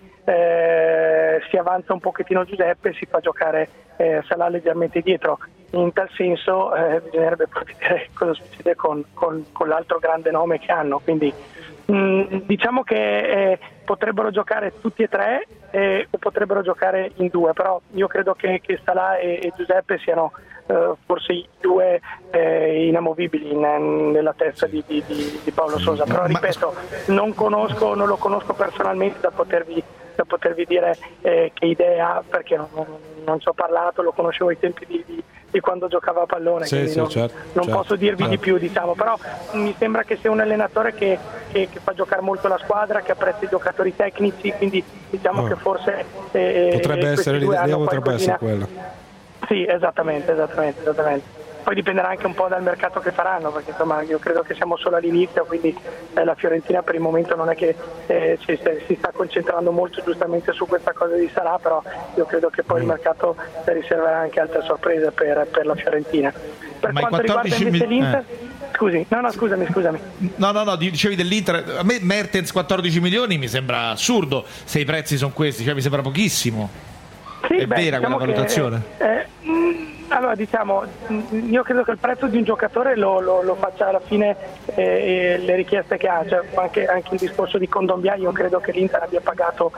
si avanza un pochettino Giuseppe e si fa giocare Salah leggermente dietro. In tal senso bisognerebbe poi vedere cosa succede con l'altro grande nome che hanno, quindi diciamo che potrebbero giocare tutti e tre o potrebbero giocare in due, però io credo che Salah e Giuseppe siano forse i due inamovibili nella testa di Paulo Sousa, però ripeto, non lo conosco personalmente da potervi dire che idee ha, perché non ci ho parlato, lo conoscevo ai tempi di quando giocava a pallone, quindi non posso dirvi di più, diciamo, però mi sembra che sia un allenatore che fa giocare molto la squadra, che apprezza i giocatori tecnici, quindi diciamo che forse potrebbe essere l'idea, potrebbe essere quella. Sì, esattamente. Poi dipenderà anche un po' dal mercato che faranno, perché insomma io credo che siamo solo all'inizio, quindi la Fiorentina per il momento non è che si sta concentrando molto giustamente su questa cosa di Salah, però io credo che poi il mercato riserverà anche altre sorprese per la Fiorentina. Per quanto riguarda invece l'Inter, scusami. No, dicevi dell'Inter, a me Mertens 14 milioni mi sembra assurdo, se i prezzi sono questi, cioè mi sembra pochissimo. Sì, è vera quella valutazione? Allora diciamo, io credo che il prezzo di un giocatore lo faccia alla fine le richieste che ha, cioè, anche il discorso di Kondogbia, io credo che l'Inter abbia pagato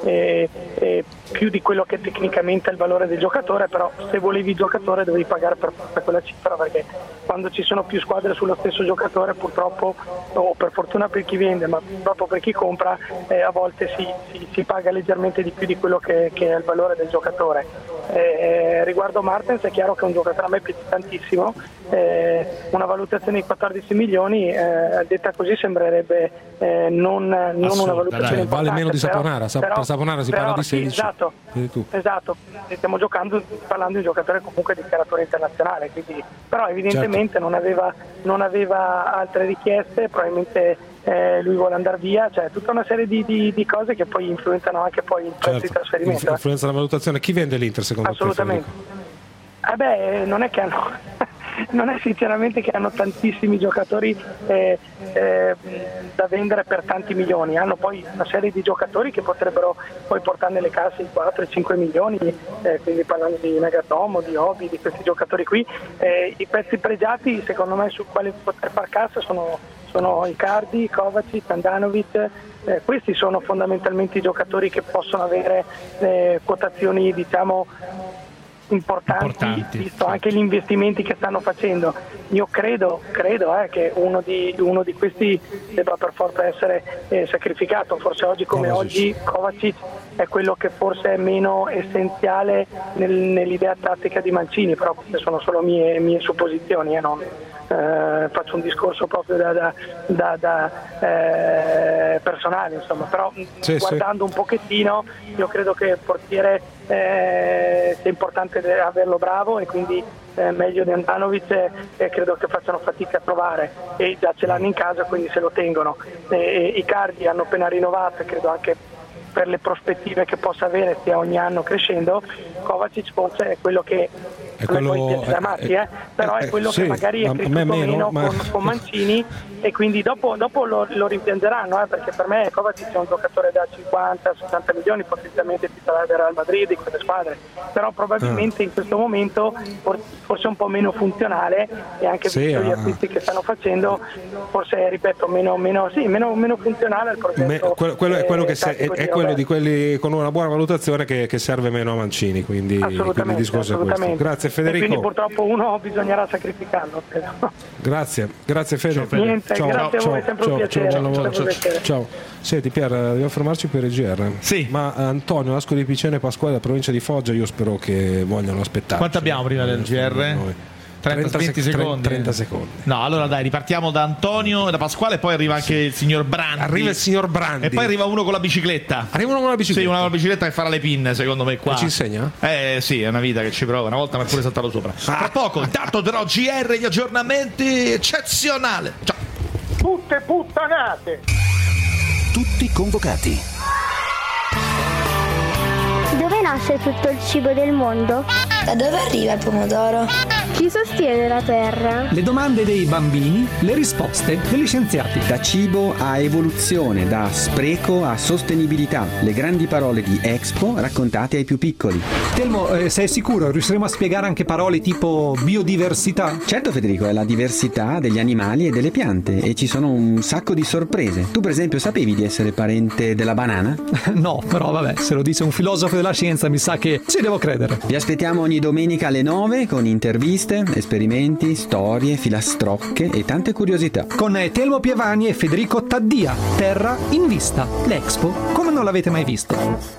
più di quello che tecnicamente è il valore del giocatore, però se volevi il giocatore dovevi pagare per quella cifra, perché quando ci sono più squadre sullo stesso giocatore, purtroppo, o per fortuna per chi vende, ma purtroppo per chi compra, a volte si paga leggermente di più di quello che è il valore del giocatore. Riguardo Martens è chiaro che è un giocatore, a me piace tantissimo, una valutazione di 14 milioni detta così sembrerebbe non una valutazione importante, vale meno di Saponara, per Saponara si parla di 16. Esatto, stiamo parlando di un giocatore comunque di carattere internazionale, quindi, però evidentemente non aveva altre richieste, probabilmente lui vuole andare via, cioè tutta una serie di cose che poi influenzano anche poi il prezzo di trasferimento. Influenza la valutazione. Chi vende l'Inter secondo te? Assolutamente. Non è sinceramente che hanno tantissimi giocatori da vendere per tanti milioni, hanno poi una serie di giocatori che potrebbero poi portare nelle casse i 4-5 milioni, quindi parlando di Nagatomo, di Obi, di questi giocatori qui. I pezzi pregiati secondo me su quali poter far cassa sono Icardi, Kovacic, Handanovic, questi sono fondamentalmente i giocatori che possono avere quotazioni diciamo importanti, visto anche gli investimenti che stanno facendo. Io credo che uno di questi debba per forza essere sacrificato, forse oggi come oggi Kovacic è quello che forse è meno essenziale nell'idea tattica di Mancini, però queste sono solo mie supposizioni, faccio un discorso proprio da personale, insomma, però guardando un pochettino io credo che il portiere sia importante averlo bravo, e quindi meglio di Handanovic, credo che facciano fatica a trovare, e già ce l'hanno in casa, quindi se lo tengono. I Icardi hanno appena rinnovato, credo anche per le prospettive che possa avere stia ogni anno crescendo. Kovacic forse è quello che piace da matti, però è quello che magari è cresciuto meno con Mancini, e quindi dopo lo rimpiangeranno, perché per me Kovacic è un giocatore da 50-60 milioni, potenzialmente titolare del Real Madrid, di quelle squadre, però probabilmente in questo momento forse un po' meno funzionale, e anche visto gli acquisti che stanno facendo, forse ripeto meno funzionale al progetto. È quello di quelli con una buona valutazione che serve meno a Mancini, quindi il discorso è questo. Grazie Federico. E quindi purtroppo uno bisognerà sacrificarlo. Grazie Fede. Niente, grazie a voi, è sempre un piacere. Ciao. Senti Pier, dobbiamo fermarci per il GR. Sì. Ma Antonio, Ascoli Piceno e Pasquale della provincia di Foggia, io spero che vogliano aspettare. Quanto abbiamo prima del GR? 30 secondi. 30 secondi. No, allora dai, ripartiamo da Antonio e da Pasquale, poi arriva anche il signor Brandi. Arriva il signor Brandi. E poi arriva uno con la bicicletta. Sì, una con la bicicletta che farà le pinne, secondo me qua. E ci insegna? Sì, è una vita che ci prova. Una volta mi ha pure saltato sopra. Tra poco, intanto però GR, gli aggiornamenti eccezionali. Ciao. Tutte puttanate. Tutti convocati. Dove nasce tutto il cibo del mondo? Da dove arriva il pomodoro? Chi sostiene la Terra? Le domande dei bambini, le risposte degli scienziati. Da cibo a evoluzione, da spreco a sostenibilità. Le grandi parole di Expo raccontate ai più piccoli. Telmo, sei sicuro? Riusciremo a spiegare anche parole tipo biodiversità? Certo Federico, è la diversità degli animali e delle piante, e ci sono un sacco di sorprese. Tu per esempio sapevi di essere parente della banana? No, però vabbè, se lo dice un filosofo della scienza mi sa che ci devo credere. Vi aspettiamo ogni domenica alle 9 con interviste, esperimenti, storie, filastrocche e tante curiosità. Con Telmo Pievani e Federico Taddia. Terra in vista. L'Expo come non l'avete mai visto.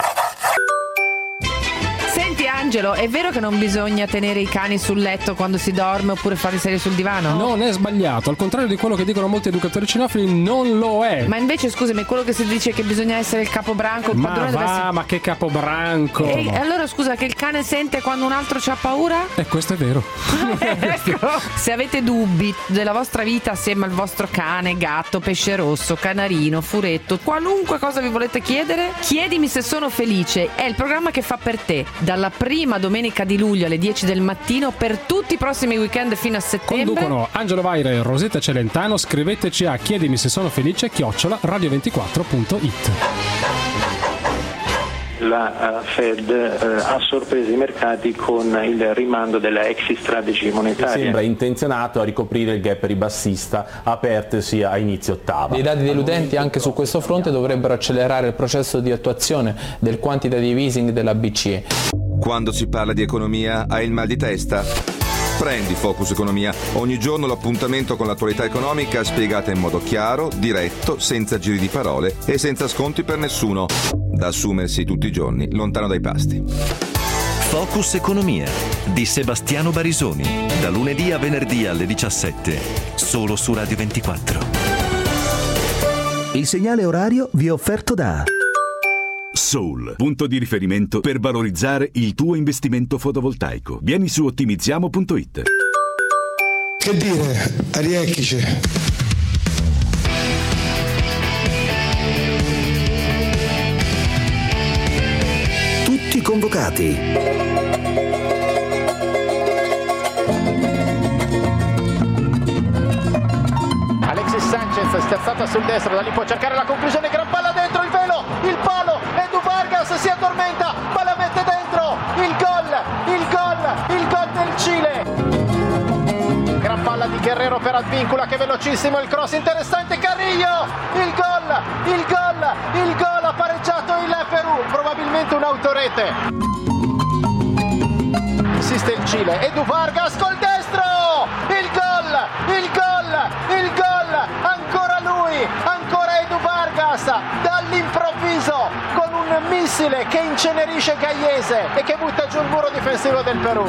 Angelo, è vero che non bisogna tenere i cani sul letto quando si dorme oppure farli sedere sul divano? Non è sbagliato, al contrario di quello che dicono molti educatori cinofili, non lo è. Ma invece scusami, quello che si dice che bisogna essere il capobranco, il padrone ma che capobranco? E allora scusa, che il cane sente quando un altro c'ha paura? Questo è vero. Ecco. Se avete dubbi della vostra vita assieme al vostro cane, gatto, pesce rosso, canarino, furetto, qualunque cosa vi volete chiedere, chiedimi se sono felice. È il programma che fa per te, dalla prima domenica di luglio alle 10 del mattino per tutti i prossimi weekend fino a settembre. Conducono Angelo Vaira e Rosetta Celentano. Scriveteci a chiedimi se sono felice @radio24.it. La Fed ha sorpreso i mercati con il rimando della exit strategy monetaria. Sembra intenzionato a ricoprire il gap ribassista apertosi a inizio ottava. I dati deludenti anche su questo fronte dovrebbero accelerare il processo di attuazione del quantitative easing della BCE. Quando si parla di economia hai il mal di testa? Prendi Focus Economia, ogni giorno l'appuntamento con l'attualità economica spiegata in modo chiaro, diretto, senza giri di parole e senza sconti per nessuno. Da assumersi tutti i giorni, lontano dai pasti. Focus Economia di Sebastiano Barisoni, da lunedì a venerdì alle 17, solo su Radio 24. Il segnale orario vi è offerto da Soul, punto di riferimento per valorizzare il tuo investimento fotovoltaico. Vieni su ottimizziamo.it. Che dire, rieccoci. Tutti convocati. Alexis Sanchez sterzata sul destro, da lì può cercare la conclusione, gran palla dentro il velo, il palo, Edu Vargas si addormenta, ma la mette dentro, il gol del Cile. Gran palla di Guerrero per Advíncula, che velocissimo, il cross interessante, Carrillo, il gol ha pareggiato il Perù, probabilmente un'autorete. Insiste il Cile, Edu Vargas col destro, il gol, ancora lui, ancora Edu Vargas, dall'improvviso, con un missile che incenerisce Gallese e che butta giù il muro difensivo del Perù.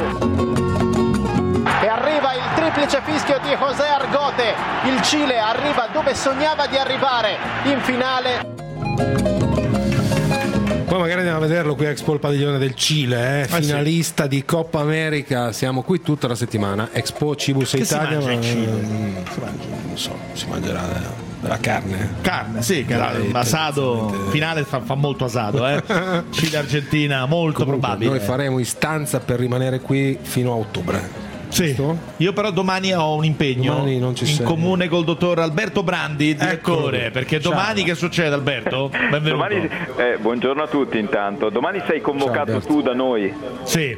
E arriva il triplice fischio di José Argote, il Cile arriva dove sognava di arrivare, in finale. Poi magari andiamo a vederlo qui a Expo il padiglione del Cile, finalista di Coppa America. Siamo qui tutta la settimana. Expo Cibus Italia. Si mangia in Cile? Non so, si mangerà della carne. Carne, sì, l'asado finale fa molto asado, Cile-Argentina molto probabile. Noi faremo istanza per rimanere qui fino a ottobre. Sì. Io però domani ho un impegno in comune col dottor Alberto Brandi, direttore, perché domani che succede, Alberto? Benvenuto. Domani, buongiorno a tutti intanto. Domani sei convocato tu da noi. Sì.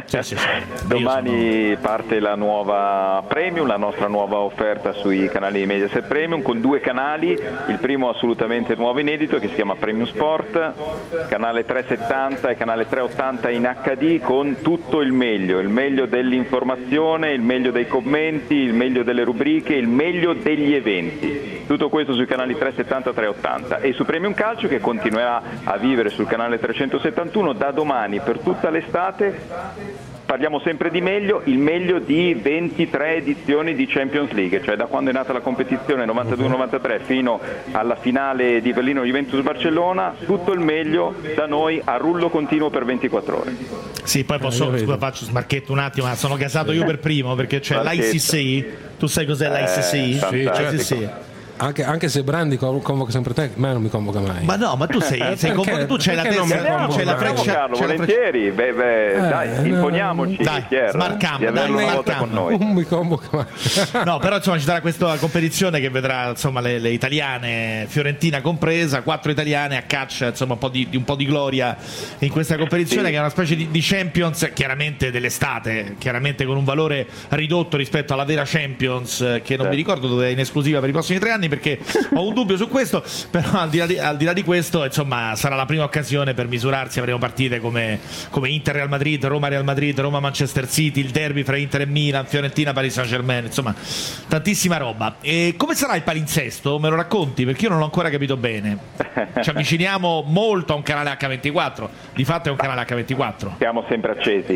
Domani parte la nuova Premium, la nostra nuova offerta sui canali di Mediaset Premium con 2 canali, il primo assolutamente nuovo inedito che si chiama Premium Sport, canale 370 e canale 380 in HD con tutto il meglio dell'informazione, il meglio dei commenti, il meglio delle rubriche, il meglio degli eventi. Tutto questo sui canali 370 e 380 e su Premium Calcio che continuerà a vivere sul canale 371 da domani per tutta l'estate. Parliamo sempre di meglio, il meglio di 23 edizioni di Champions League, cioè da quando è nata la competizione 92-93 fino alla finale di Berlino-Juventus-Barcellona, tutto il meglio da noi a rullo continuo per 24 ore. Sì, poi faccio smarchetto un attimo, ma sono gasato io per primo perché c'è l'ICC, tu sai cos'è l'ICC? Sì. Anche se Brandi convoca sempre te, me non mi convoca mai. Ma no, ma tu sei convocato, tu c'hai la testa, c'hai la freccia, volentieri, dai, imponiamoci smarcammo, di averlo una volta con noi. Non mi convoca mai. No, però insomma ci sarà questa competizione che vedrà insomma le italiane, Fiorentina compresa, 4 italiane a caccia, insomma un po' di gloria in questa competizione che è una specie di Champions, chiaramente dell'estate, chiaramente con un valore ridotto rispetto alla vera Champions che non mi ricordo dove è in esclusiva per i prossimi 3 anni, perché ho un dubbio su questo, però al di là di questo insomma sarà la prima occasione per misurarsi. Avremo partite come Inter Real Madrid, Roma Real Madrid, Roma Manchester City, il derby fra Inter e Milan, Fiorentina Paris Saint-Germain, insomma tantissima roba. E come sarà il palinsesto? Me lo racconti? Perché io non l'ho ancora capito bene. Ci avviciniamo molto a un canale H24, di fatto è un canale H24. Siamo sempre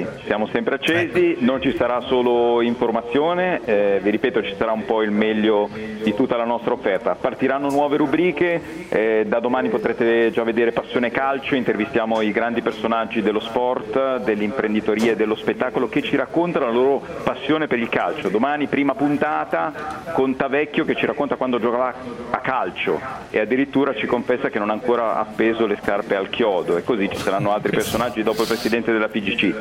accesi, non ci sarà solo informazione, vi ripeto, ci sarà un po' il meglio di tutta la nostra offerta. Partiranno nuove rubriche, da domani potrete già vedere Passione Calcio, intervistiamo i grandi personaggi dello sport, dell'imprenditoria e dello spettacolo che ci raccontano la loro passione per il calcio. Domani prima puntata con Tavecchio che ci racconta quando giocava a calcio e addirittura ci confessa che non ha ancora appeso le scarpe al chiodo, e così ci saranno altri personaggi dopo il presidente della PGC.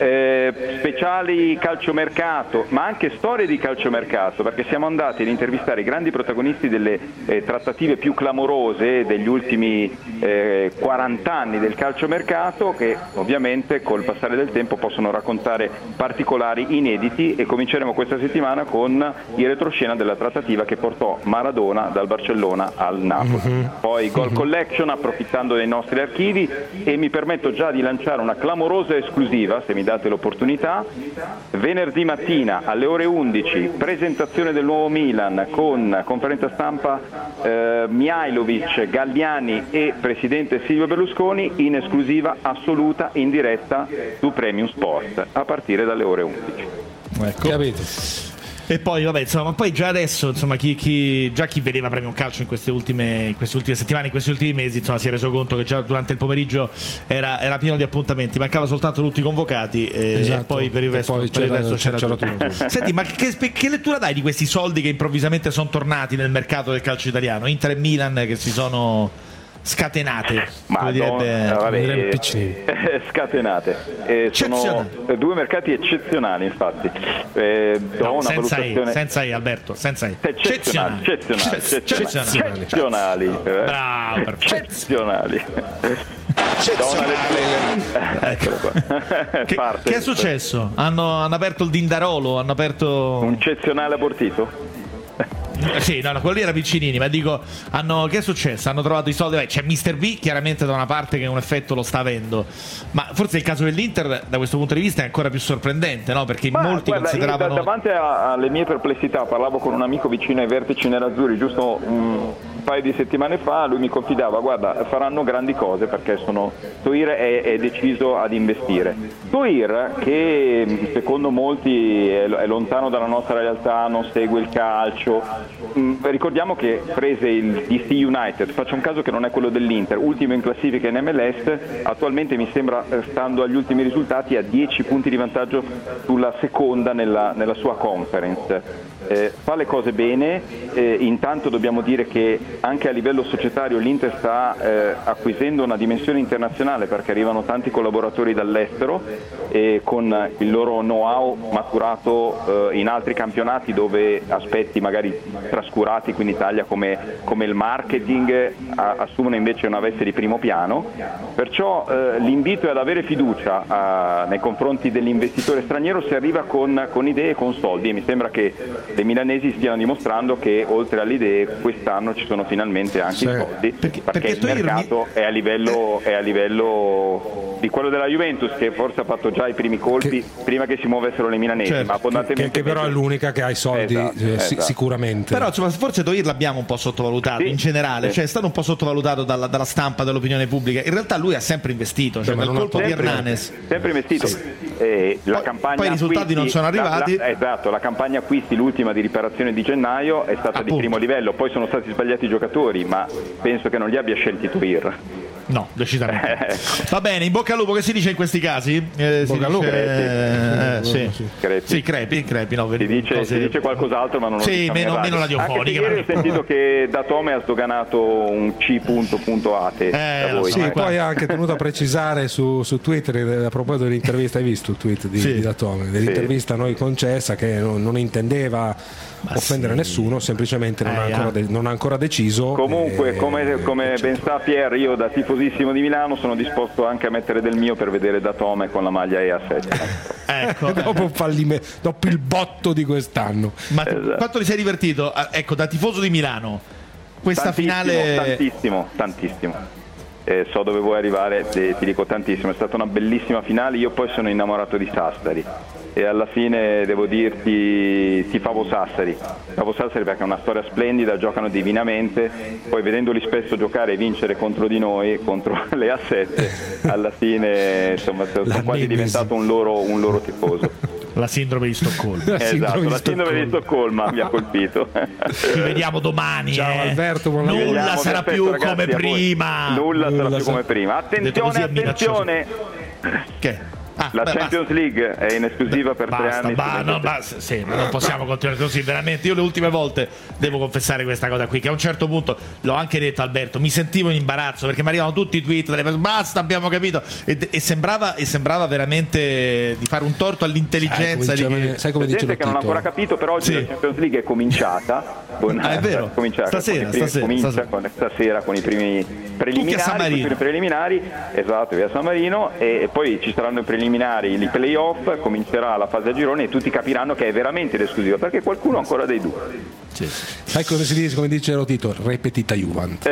Speciali calciomercato, ma anche storie di calciomercato, perché siamo andati ad intervistare i grandi protagonisti delle trattative più clamorose degli ultimi 40 anni del calciomercato, che ovviamente col passare del tempo possono raccontare particolari inediti, e cominceremo questa settimana con il retroscena della trattativa che portò Maradona dal Barcellona al Napoli. Poi Goal Collection, approfittando dei nostri archivi, e mi permetto già di lanciare una clamorosa esclusiva, se mi date l'opportunità. Venerdì mattina alle ore 11 presentazione del nuovo Milan con conferenza stampa Mihajlovic, Galliani e presidente Silvio Berlusconi, in esclusiva assoluta in diretta su Premium Sport a partire dalle ore 11. Ecco. Capito. E poi vabbè, insomma, poi già adesso insomma chi vedeva Premium Calcio in queste ultime settimane, in questi ultimi mesi, insomma, si è reso conto che già durante il pomeriggio era pieno di appuntamenti, mancava soltanto tutti i convocati, e poi per il resto c'era tutto. Senti, ma che lettura dai di questi soldi che improvvisamente sono tornati nel mercato del calcio italiano? Inter e Milan che si sono scatenate, scatenate, sono 2 mercati eccezionali, infatti. Senza Alberto, eccezionali. Bravo, eccezionali. Eccolo qua. Che è successo? Hanno aperto il Dindarolo, hanno aperto un eccezionale abortito. Sì, no, quello lì era Piccinini, ma dico, che è successo? Hanno trovato i soldi, c'è Mister V chiaramente da una parte che un effetto lo sta avendo, ma forse il caso dell'Inter da questo punto di vista è ancora più sorprendente, no? Perché molti consideravano... Davanti alle mie perplessità parlavo con un amico vicino ai vertici nerazzurri giusto paio di settimane fa lui mi confidava: guarda, faranno grandi cose perché Touir è deciso ad investire. Touir, che secondo molti è lontano dalla nostra realtà, non segue il calcio, ricordiamo che prese il DC United, faccio un caso che non è quello dell'Inter, ultimo in classifica in MLS, attualmente mi sembra, stando agli ultimi risultati, a 10 punti di vantaggio sulla seconda nella sua conference. Fa le cose bene, intanto dobbiamo dire che anche a livello societario l'Inter sta acquisendo una dimensione internazionale, perché arrivano tanti collaboratori dall'estero e con il loro know-how maturato in altri campionati dove aspetti magari trascurati qui in Italia come il marketing assumono invece una veste di primo piano, perciò l'invito è ad avere fiducia nei confronti dell'investitore straniero se arriva con idee e con soldi, e mi sembra che le milanesi stiano dimostrando che oltre alle idee quest'anno ci sono finalmente anche i soldi, perché il mercato è a livello di quello della Juventus, che forse ha fatto già i primi colpi prima che si muovessero le milanesi, certo, ma abbondantemente che però è l'unica che ha i soldi, esatto. Sicuramente. Però insomma, forse Touir l'abbiamo un po' sottovalutato in generale, cioè è stato un po' sottovalutato dalla stampa, dall'opinione pubblica. In realtà lui ha sempre investito, cioè il colpo di Hernanes sempre investito. La campagna poi i risultati acquisti, non sono arrivati. Esatto, la campagna acquisti, l'ultima di riparazione di gennaio, è stata di primo livello, poi sono stati sbagliati i giocatori, ma penso che non li abbia scelti Touir. No, decisamente. Va bene, in bocca al lupo, che si dice in questi casi? Bocca al lupo. Crepi, no, si dice qualcos'altro, ma non lo diciamo. meno radiofonica. Anche ieri ho sentito che Datome ha sdoganato un C.ate da voi. Sì, poi ha anche tenuto a precisare su Twitter, a proposito dell'intervista, hai visto il tweet di Datome, dell'intervista a noi concessa, che non intendeva offendere nessuno, semplicemente non ha ancora deciso. Comunque, come ben sa Pier, io da tifosissimo di Milano sono disposto anche a mettere del mio per vedere Datome con la maglia EA7. Ecco, dopo il botto di quest'anno. Ma quanto ti sei divertito? Ecco, da tifoso di Milano, questa finale. Tantissimo. So dove vuoi arrivare, ti dico tantissimo, è stata una bellissima finale. Io poi sono innamorato di Sassari e alla fine devo dirti tifavo Sassari perché è una storia splendida, giocano divinamente, poi vedendoli spesso giocare e vincere contro di noi, contro le A7, alla fine insomma sono quasi diventato un loro tifoso. La sindrome di Stoccolma. Esatto, la sindrome di Stoccolma mi ha colpito. Ci vediamo domani. Ciao Alberto, nulla sarà più come prima. Nulla sarà più come prima. Attenzione. Che? La Champions League è in esclusiva per 3 anni. Ma non possiamo continuare così, veramente. Io le ultime volte devo confessare questa cosa qui, che a un certo punto, l'ho anche detto a Alberto, mi sentivo in imbarazzo perché mi arrivavano tutti i tweet delle persone, basta, abbiamo capito, e sembrava veramente di fare un torto all'intelligenza. Sai come dice che non ha ancora capito, però oggi la Champions League è cominciata. È vero. Stasera con i primi preliminari, esatto, via San Marino, e poi ci saranno i preliminari, i playoff, comincerà la fase a gironi e tutti capiranno che è veramente l'esclusiva, perché qualcuno ha ancora dei dubbi. Sai come si dice, come dice Rotito, repetita Juvent.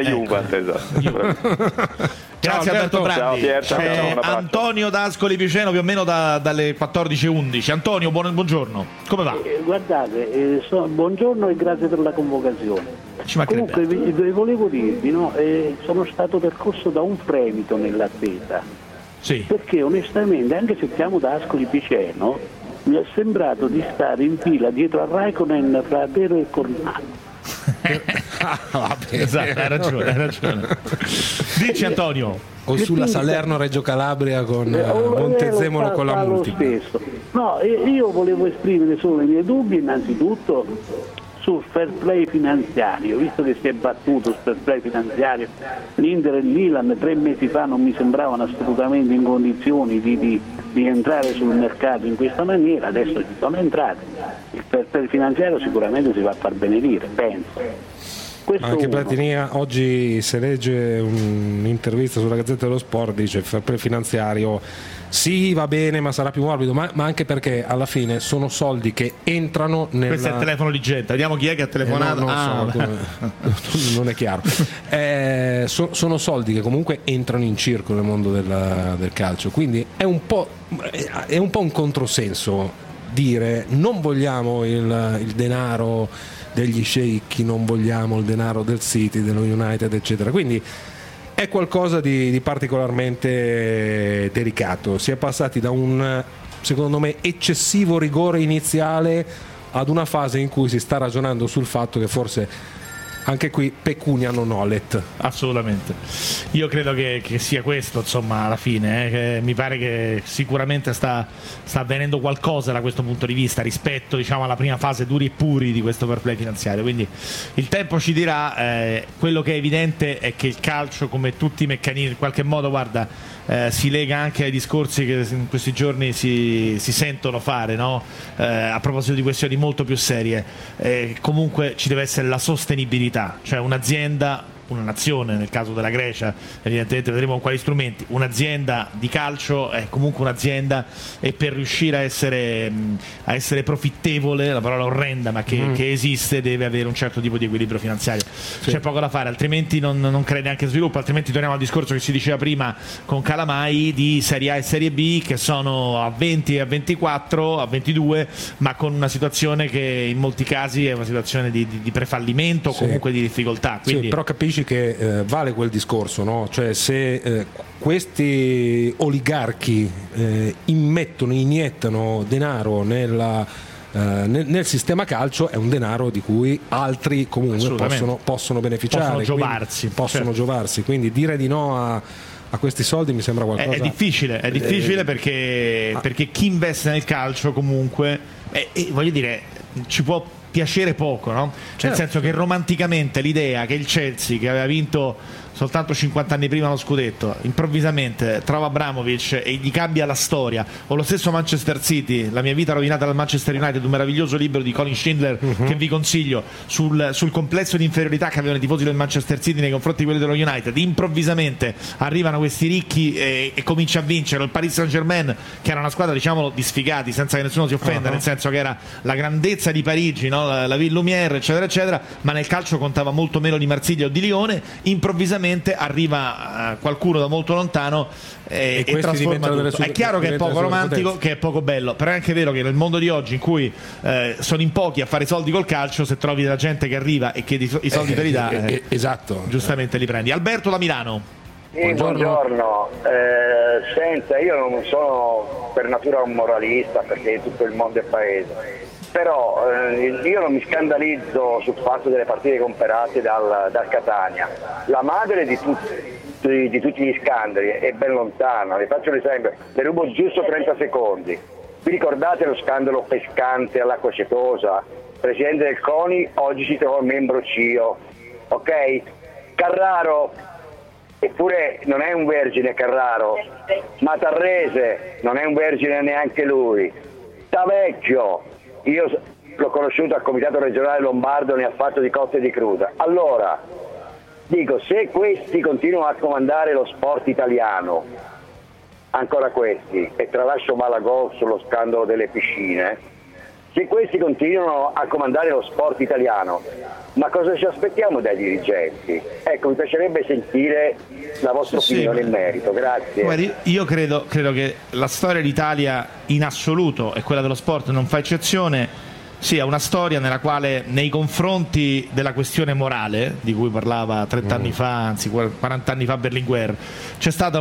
Esatto. Grazie Alberto Brandi. Ciao, Antonio D'Ascoli Piceno, più o meno dalle 14:11. Antonio, buongiorno, come va? Guardate, buongiorno e grazie per la convocazione. Comunque volevo dirvi, sono stato percorso da un fremito nell'attesa, perché onestamente, anche se siamo da Ascoli Piceno, mi è sembrato di stare in fila dietro a Raikkonen fra Pero e Cornaro. Esatto, hai ragione. Dici Antonio. O sulla Salerno Reggio Calabria con Montezemolo con la multipla. No, io volevo esprimere solo i miei dubbi innanzitutto sul fair play finanziario, visto che si è battuto sul fair play finanziario. L'Inter e il Milan 3 mesi fa non mi sembravano assolutamente in condizioni di entrare sul mercato in questa maniera, adesso ci sono entrati. Il fair play finanziario sicuramente si va a far benedire, penso. Anche Platini oggi, se legge un'intervista sulla Gazzetta dello Sport, dice il fair play finanziario sì, va bene, ma sarà più morbido, ma anche perché alla fine sono soldi che entrano nella... Questo è il telefono di gente, vediamo chi è che ha telefonato. Non è chiaro. Sono soldi che comunque entrano in circolo nel mondo del calcio, quindi è un po' un controsenso dire non vogliamo il denaro degli sceicchi, non vogliamo il denaro del City, dello United, eccetera. Quindi è qualcosa di particolarmente delicato. Si è passati da un, secondo me, eccessivo rigore iniziale ad una fase in cui si sta ragionando sul fatto che forse anche qui pecunia non olet. Assolutamente, io credo che sia questo, insomma, alla fine che mi pare che sicuramente sta avvenendo qualcosa da questo punto di vista rispetto, diciamo, alla prima fase duri e puri di questo fair play finanziario. Quindi il tempo ci dirà. Quello che è evidente è che il calcio, come tutti i meccanismi, in qualche modo, guarda, si lega anche ai discorsi che in questi giorni si sentono fare, no? A proposito di questioni molto più serie. Comunque ci deve essere la sostenibilità, cioè un'azienda, una nazione, nel caso della Grecia evidentemente vedremo con quali strumenti, un'azienda di calcio è comunque un'azienda, e per riuscire a essere profittevole, la parola orrenda ma che esiste, deve avere un certo tipo di equilibrio finanziario. C'è poco da fare, altrimenti non crede anche sviluppo, altrimenti torniamo al discorso che si diceva prima con Calamai di Serie A e Serie B, che sono a 20, a 24, a 22, ma con una situazione che in molti casi è una situazione di prefallimento o comunque di difficoltà. Quindi però capisci che vale quel discorso, no? Cioè, se questi oligarchi iniettano denaro nel sistema calcio, è un denaro di cui altri comunque possono beneficiare, possono giovarsi, quindi dire di no a questi soldi mi sembra qualcosa. È difficile perché chi investe nel calcio comunque voglio dire, ci può piacere poco, no? Nel senso che romanticamente l'idea che il Chelsea, che aveva vinto soltanto 50 anni prima lo scudetto, improvvisamente trova Abramovich e gli cambia la storia, o lo stesso Manchester City, La mia vita rovinata dal Manchester United, un meraviglioso libro di Colin Schindler che vi consiglio, sul complesso di inferiorità che avevano i tifosi del Manchester City nei confronti di quelli dello United. Improvvisamente arrivano questi ricchi e comincia a vincere il Paris Saint-Germain, che era una squadra, diciamolo, di sfigati, senza che nessuno si offenda, nel senso che era la grandezza di Parigi, no? La Ville Lumière, eccetera eccetera, ma nel calcio contava molto meno di Marsiglia o di Lione. Improvvisamente arriva qualcuno da molto lontano e trasforma tutto. È chiaro che è poco romantico, che è poco bello, però è anche vero che nel mondo di oggi, in cui sono in pochi a fare soldi col calcio, se trovi della gente che arriva e che i soldi te li dà, esatto, giustamente li prendi. Alberto da Milano. Buongiorno. Senta, io non sono per natura un moralista, perché tutto il mondo è paese, però io non mi scandalizzo sul fatto delle partite comprate dal Catania. La madre di tutti gli scandali è ben lontana. Vi faccio l'esempio, le rubo giusto 30 secondi. Vi ricordate lo scandalo pescante all'acqua acetosa? Presidente del CONI, oggi si trova membro CIO, ok? Carraro, eppure non è un vergine Carraro, ma Tarrese non è un vergine neanche lui. Tavecchio, io l'ho conosciuto al Comitato Regionale Lombardo, ne ha fatto di cotta e di cruda. Allora, dico, se questi continuano a comandare lo sport italiano, ancora questi, e tralascio Malagò sullo scandalo delle piscine, se questi continuano a comandare lo sport italiano, ma cosa ci aspettiamo dai dirigenti? Ecco, mi piacerebbe sentire la vostra opinione in merito. Grazie. Guardi, io credo che la storia d'Italia in assoluto, e quella dello sport non fa eccezione, sia una storia nella quale, nei confronti della questione morale, di cui parlava 30 anni fa, anzi 40 anni fa Berlinguer, c'è stata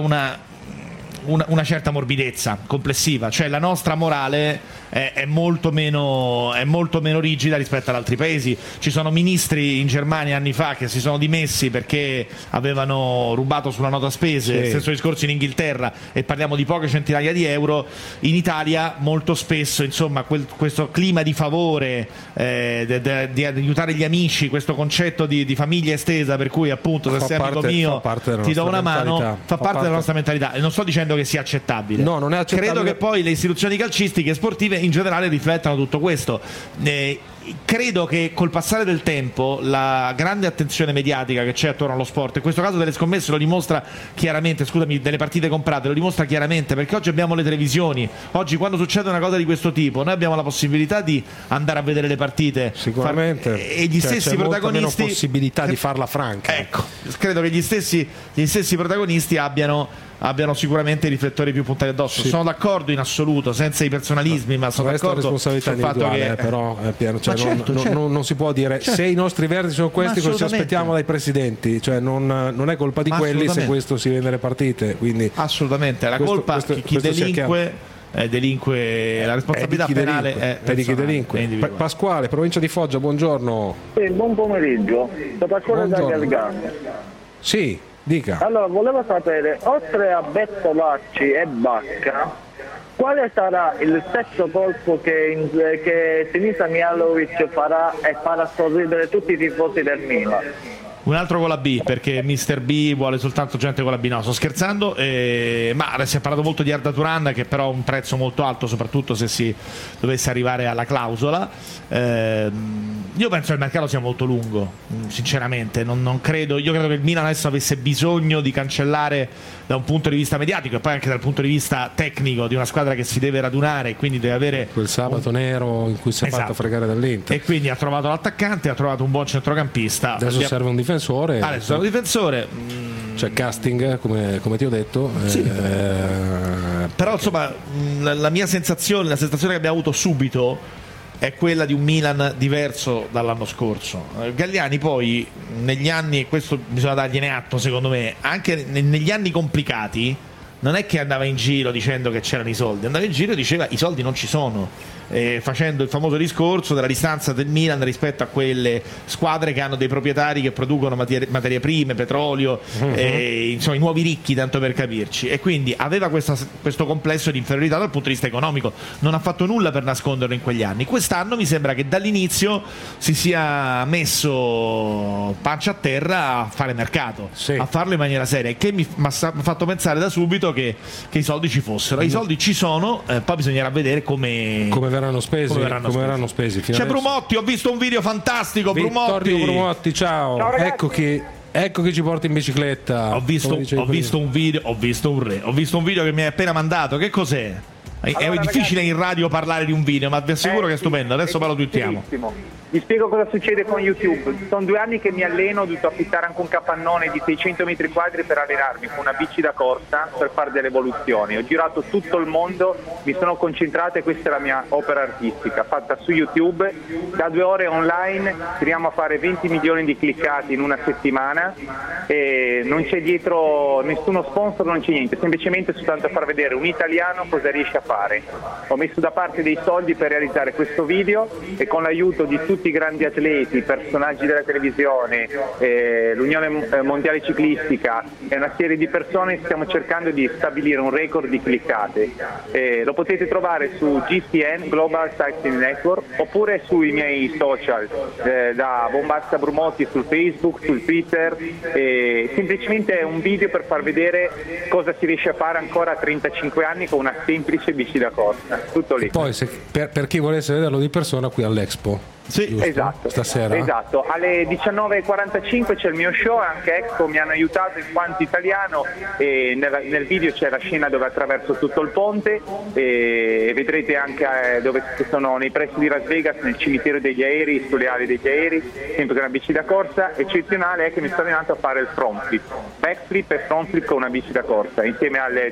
una certa morbidezza complessiva, cioè la nostra morale è molto meno rigida rispetto ad altri paesi. Ci sono ministri in Germania anni fa che si sono dimessi perché avevano rubato sulla nota spese, stesso discorso in Inghilterra, e parliamo di poche centinaia di euro. In Italia molto spesso, insomma, questo clima di favore, di aiutare gli amici, questo concetto di famiglia estesa, per cui appunto se sei amico mio ti do una mano, fa parte della nostra mentalità, e non sto dicendo che sia accettabile. No, non è accettabile. Credo che poi le istituzioni calcistiche e sportive in generale riflettano tutto questo. Credo che col passare del tempo la grande attenzione mediatica che c'è attorno allo sport, in questo caso delle scommesse lo dimostra chiaramente, delle partite comprate lo dimostra chiaramente, perché oggi abbiamo le televisioni, oggi quando succede una cosa di questo tipo noi abbiamo la possibilità di andare a vedere le partite, sicuramente, e gli stessi protagonisti, meno possibilità di farla franca. Ecco, credo che gli stessi protagonisti abbiano sicuramente i riflettori più puntati addosso. Sono d'accordo in assoluto, senza i personalismi, ma sono d'accordo sul fatto che però Piero, cioè, Cioè, non si può dire se i nostri vertici sono questi, cosa ci aspettiamo dai presidenti, cioè non è colpa di quelli se questo si vende le partite, quindi assolutamente la colpa chi delinque, la responsabilità penale è di chi delinque. Pasquale, provincia di Foggia, buongiorno. Buon pomeriggio, da Pasquale da Galgano. Sì, dica. Allora, volevo sapere, oltre a Bettolacci e Bacca, quale sarà il terzo colpo che Sinisa Mihajlovic farà e farà sorridere tutti i tifosi del Milan? Un altro con la B, perché Mr. B vuole soltanto gente con la B. No, sto scherzando, ma si è parlato molto di Arda Turan, che però ha un prezzo molto alto, soprattutto se si dovesse arrivare alla clausola. Io penso che il mercato sia molto lungo, sinceramente, non credo. Io credo che il Milan adesso avesse bisogno di cancellare da un punto di vista mediatico e poi anche dal punto di vista tecnico di una squadra che si deve radunare e quindi deve avere quel sabato nero in cui si è fatto fregare dall'Inter, e quindi ha trovato l'attaccante, ha trovato un buon centrocampista. Adesso serve un difensore. Adesso serve un difensore. C'è casting, come ti ho detto. Sì. Però insomma la mia sensazione, la sensazione che abbiamo avuto subito è quella di un Milan diverso dall'anno scorso. Galliani poi negli anni, e questo bisogna dargliene atto secondo me, anche negli anni complicati non è che andava in giro dicendo che c'erano i soldi, andava in giro e diceva i soldi non ci sono, facendo il famoso discorso della distanza del Milan rispetto a quelle squadre che hanno dei proprietari che producono materie prime, petrolio, insomma i nuovi ricchi, tanto per capirci, e quindi aveva questo complesso di inferiorità dal punto di vista economico. Non ha fatto nulla per nasconderlo in quegli anni. Quest'anno mi sembra che dall'inizio si sia messo pancia a terra a fare mercato, a farlo in maniera seria, e che mi ha fatto pensare da subito che i soldi ci fossero. I soldi ci sono, poi bisognerà vedere come verranno spesi. C'è Brumotti, ho visto un video fantastico. Vittorio Brumotti, ciao ecco che ci porta in bicicletta. Ho visto un video che mi hai appena mandato. Che cos'è? Allora, è difficile in radio parlare di un video, ma vi assicuro che è stupendo. Adesso lo twittiamo. Vi spiego cosa succede con YouTube. Sono 2 anni che mi alleno, ho dovuto affittare anche un capannone di 600 metri quadri per allenarmi con una bici da corsa per fare delle evoluzioni. Ho girato tutto il mondo, mi sono concentrato e questa è la mia opera artistica fatta su YouTube. Da 2 ore online riusciamo a fare 20 milioni di cliccati in una settimana e non c'è dietro nessuno sponsor, non c'è niente, semplicemente soltanto a far vedere un italiano cosa riesce a fare. Ho messo da parte dei soldi per realizzare questo video e con l'aiuto di tutti i grandi atleti, personaggi della televisione, l'Unione Mondiale Ciclistica e una serie di persone stiamo cercando di stabilire un record di cliccate. Lo potete trovare su GCN, Global Cycling Network, oppure sui miei social, da Bombazza Brumotti sul Facebook, sul Twitter. Semplicemente è un video per far vedere cosa si riesce a fare ancora a 35 anni con una semplice bici da corsa. Tutto lì. Poi per chi volesse vederlo di persona qui all'Expo. Sì, esatto. Stasera? Esatto, alle 19.45 c'è il mio show, anche Expo mi hanno aiutato in quanto italiano e nel video c'è la scena dove attraverso tutto il ponte e vedrete anche dove sono nei pressi di Las Vegas, nel cimitero degli aerei, sulle ali degli aerei, sempre con una bici da corsa. Eccezionale è che mi sto allenando a fare il front flip, backflip e front flip con una bici da corsa insieme al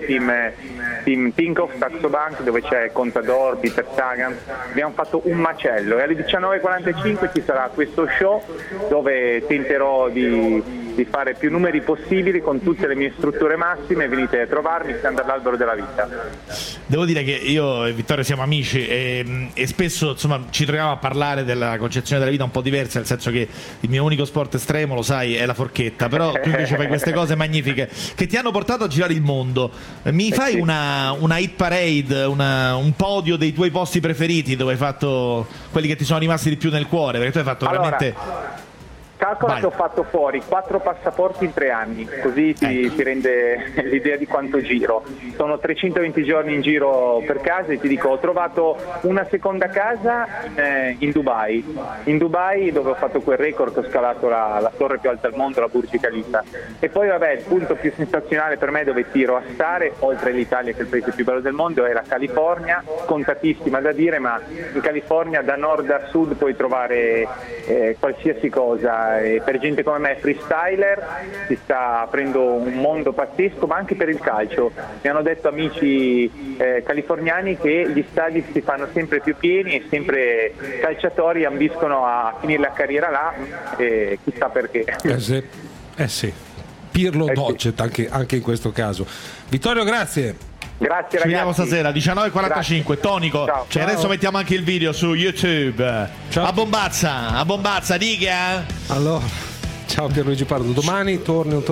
team Tinkoff, Saxo Bank, dove c'è Contador, Peter Sagan. Abbiamo fatto un macello e alle 19.45 ci sarà questo show dove tenterò di fare più numeri possibili con tutte le mie strutture massime. Venite a trovarmi, siamo dall'albero della vita. Devo dire che io e Vittorio siamo amici e spesso insomma ci troviamo a parlare della concezione della vita un po' diversa, nel senso che il mio unico sport estremo, lo sai, è la forchetta, però tu invece fai queste cose magnifiche che ti hanno portato a girare il mondo. Mi fai una hit parade, un podio dei tuoi posti preferiti dove hai fatto quelli che ti sono rimasti di più nel cuore, perché tu hai fatto veramente... Calcola che ho fatto fuori 4 passaporti in 3 anni, così ti rende l'idea di quanto giro. Sono 320 giorni in giro per casa e ti dico, ho trovato una seconda casa in Dubai, dove ho fatto quel record, ho scalato la torre più alta al mondo, la Burj Khalifa. E poi vabbè, il punto più sensazionale per me dove tiro a stare, oltre l'Italia che è il paese più bello del mondo, è la California, scontatissima da dire, ma in California da nord a sud puoi trovare qualsiasi cosa. per gente come me freestyler si sta aprendo un mondo pazzesco, ma anche per il calcio. Mi hanno detto amici californiani che gli stadi si fanno sempre più pieni e sempre calciatori ambiscono a finire la carriera là, e chissà perché. Sì. Pirlo docet anche in questo caso. Vittorio, grazie. Grazie Ci ragazzi. vediamo stasera 19:45. Tonico. Ciao. Cioè, adesso mettiamo anche il video su YouTube. Ciao. A bombazza, diga. Allora, ciao Pierluigi Pardo. Domani torno.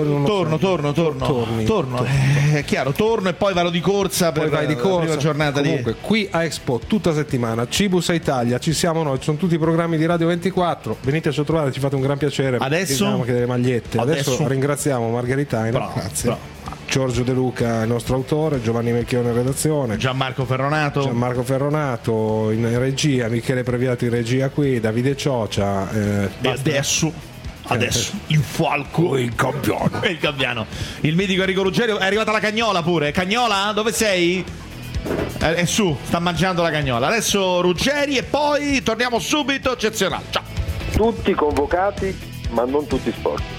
È chiaro, torno e poi vado di corsa per vai di corsa. la prima giornata. Comunque, qui a Expo tutta settimana, Cibus a Italia, ci siamo noi, ci sono tutti i programmi di Radio 24. Veniteci a trovare, ci fate un gran piacere. Adesso anche delle magliette. Adesso ringraziamo Margheritaino. Grazie. Bravo. Giorgio De Luca, il nostro autore, Giovanni Melchione in redazione, Gianmarco Ferronato in regia, Michele Previato in regia qui, Davide Ciocia. Adesso il falco e il Gabbiano. Il mitico Enrico Ruggero. È arrivata la Cagnola pure. Cagnola, dove sei? È su, sta mangiando la Cagnola. Adesso Ruggeri e poi torniamo subito. Eccezionale. Ciao. Tutti convocati, ma non tutti sporchi.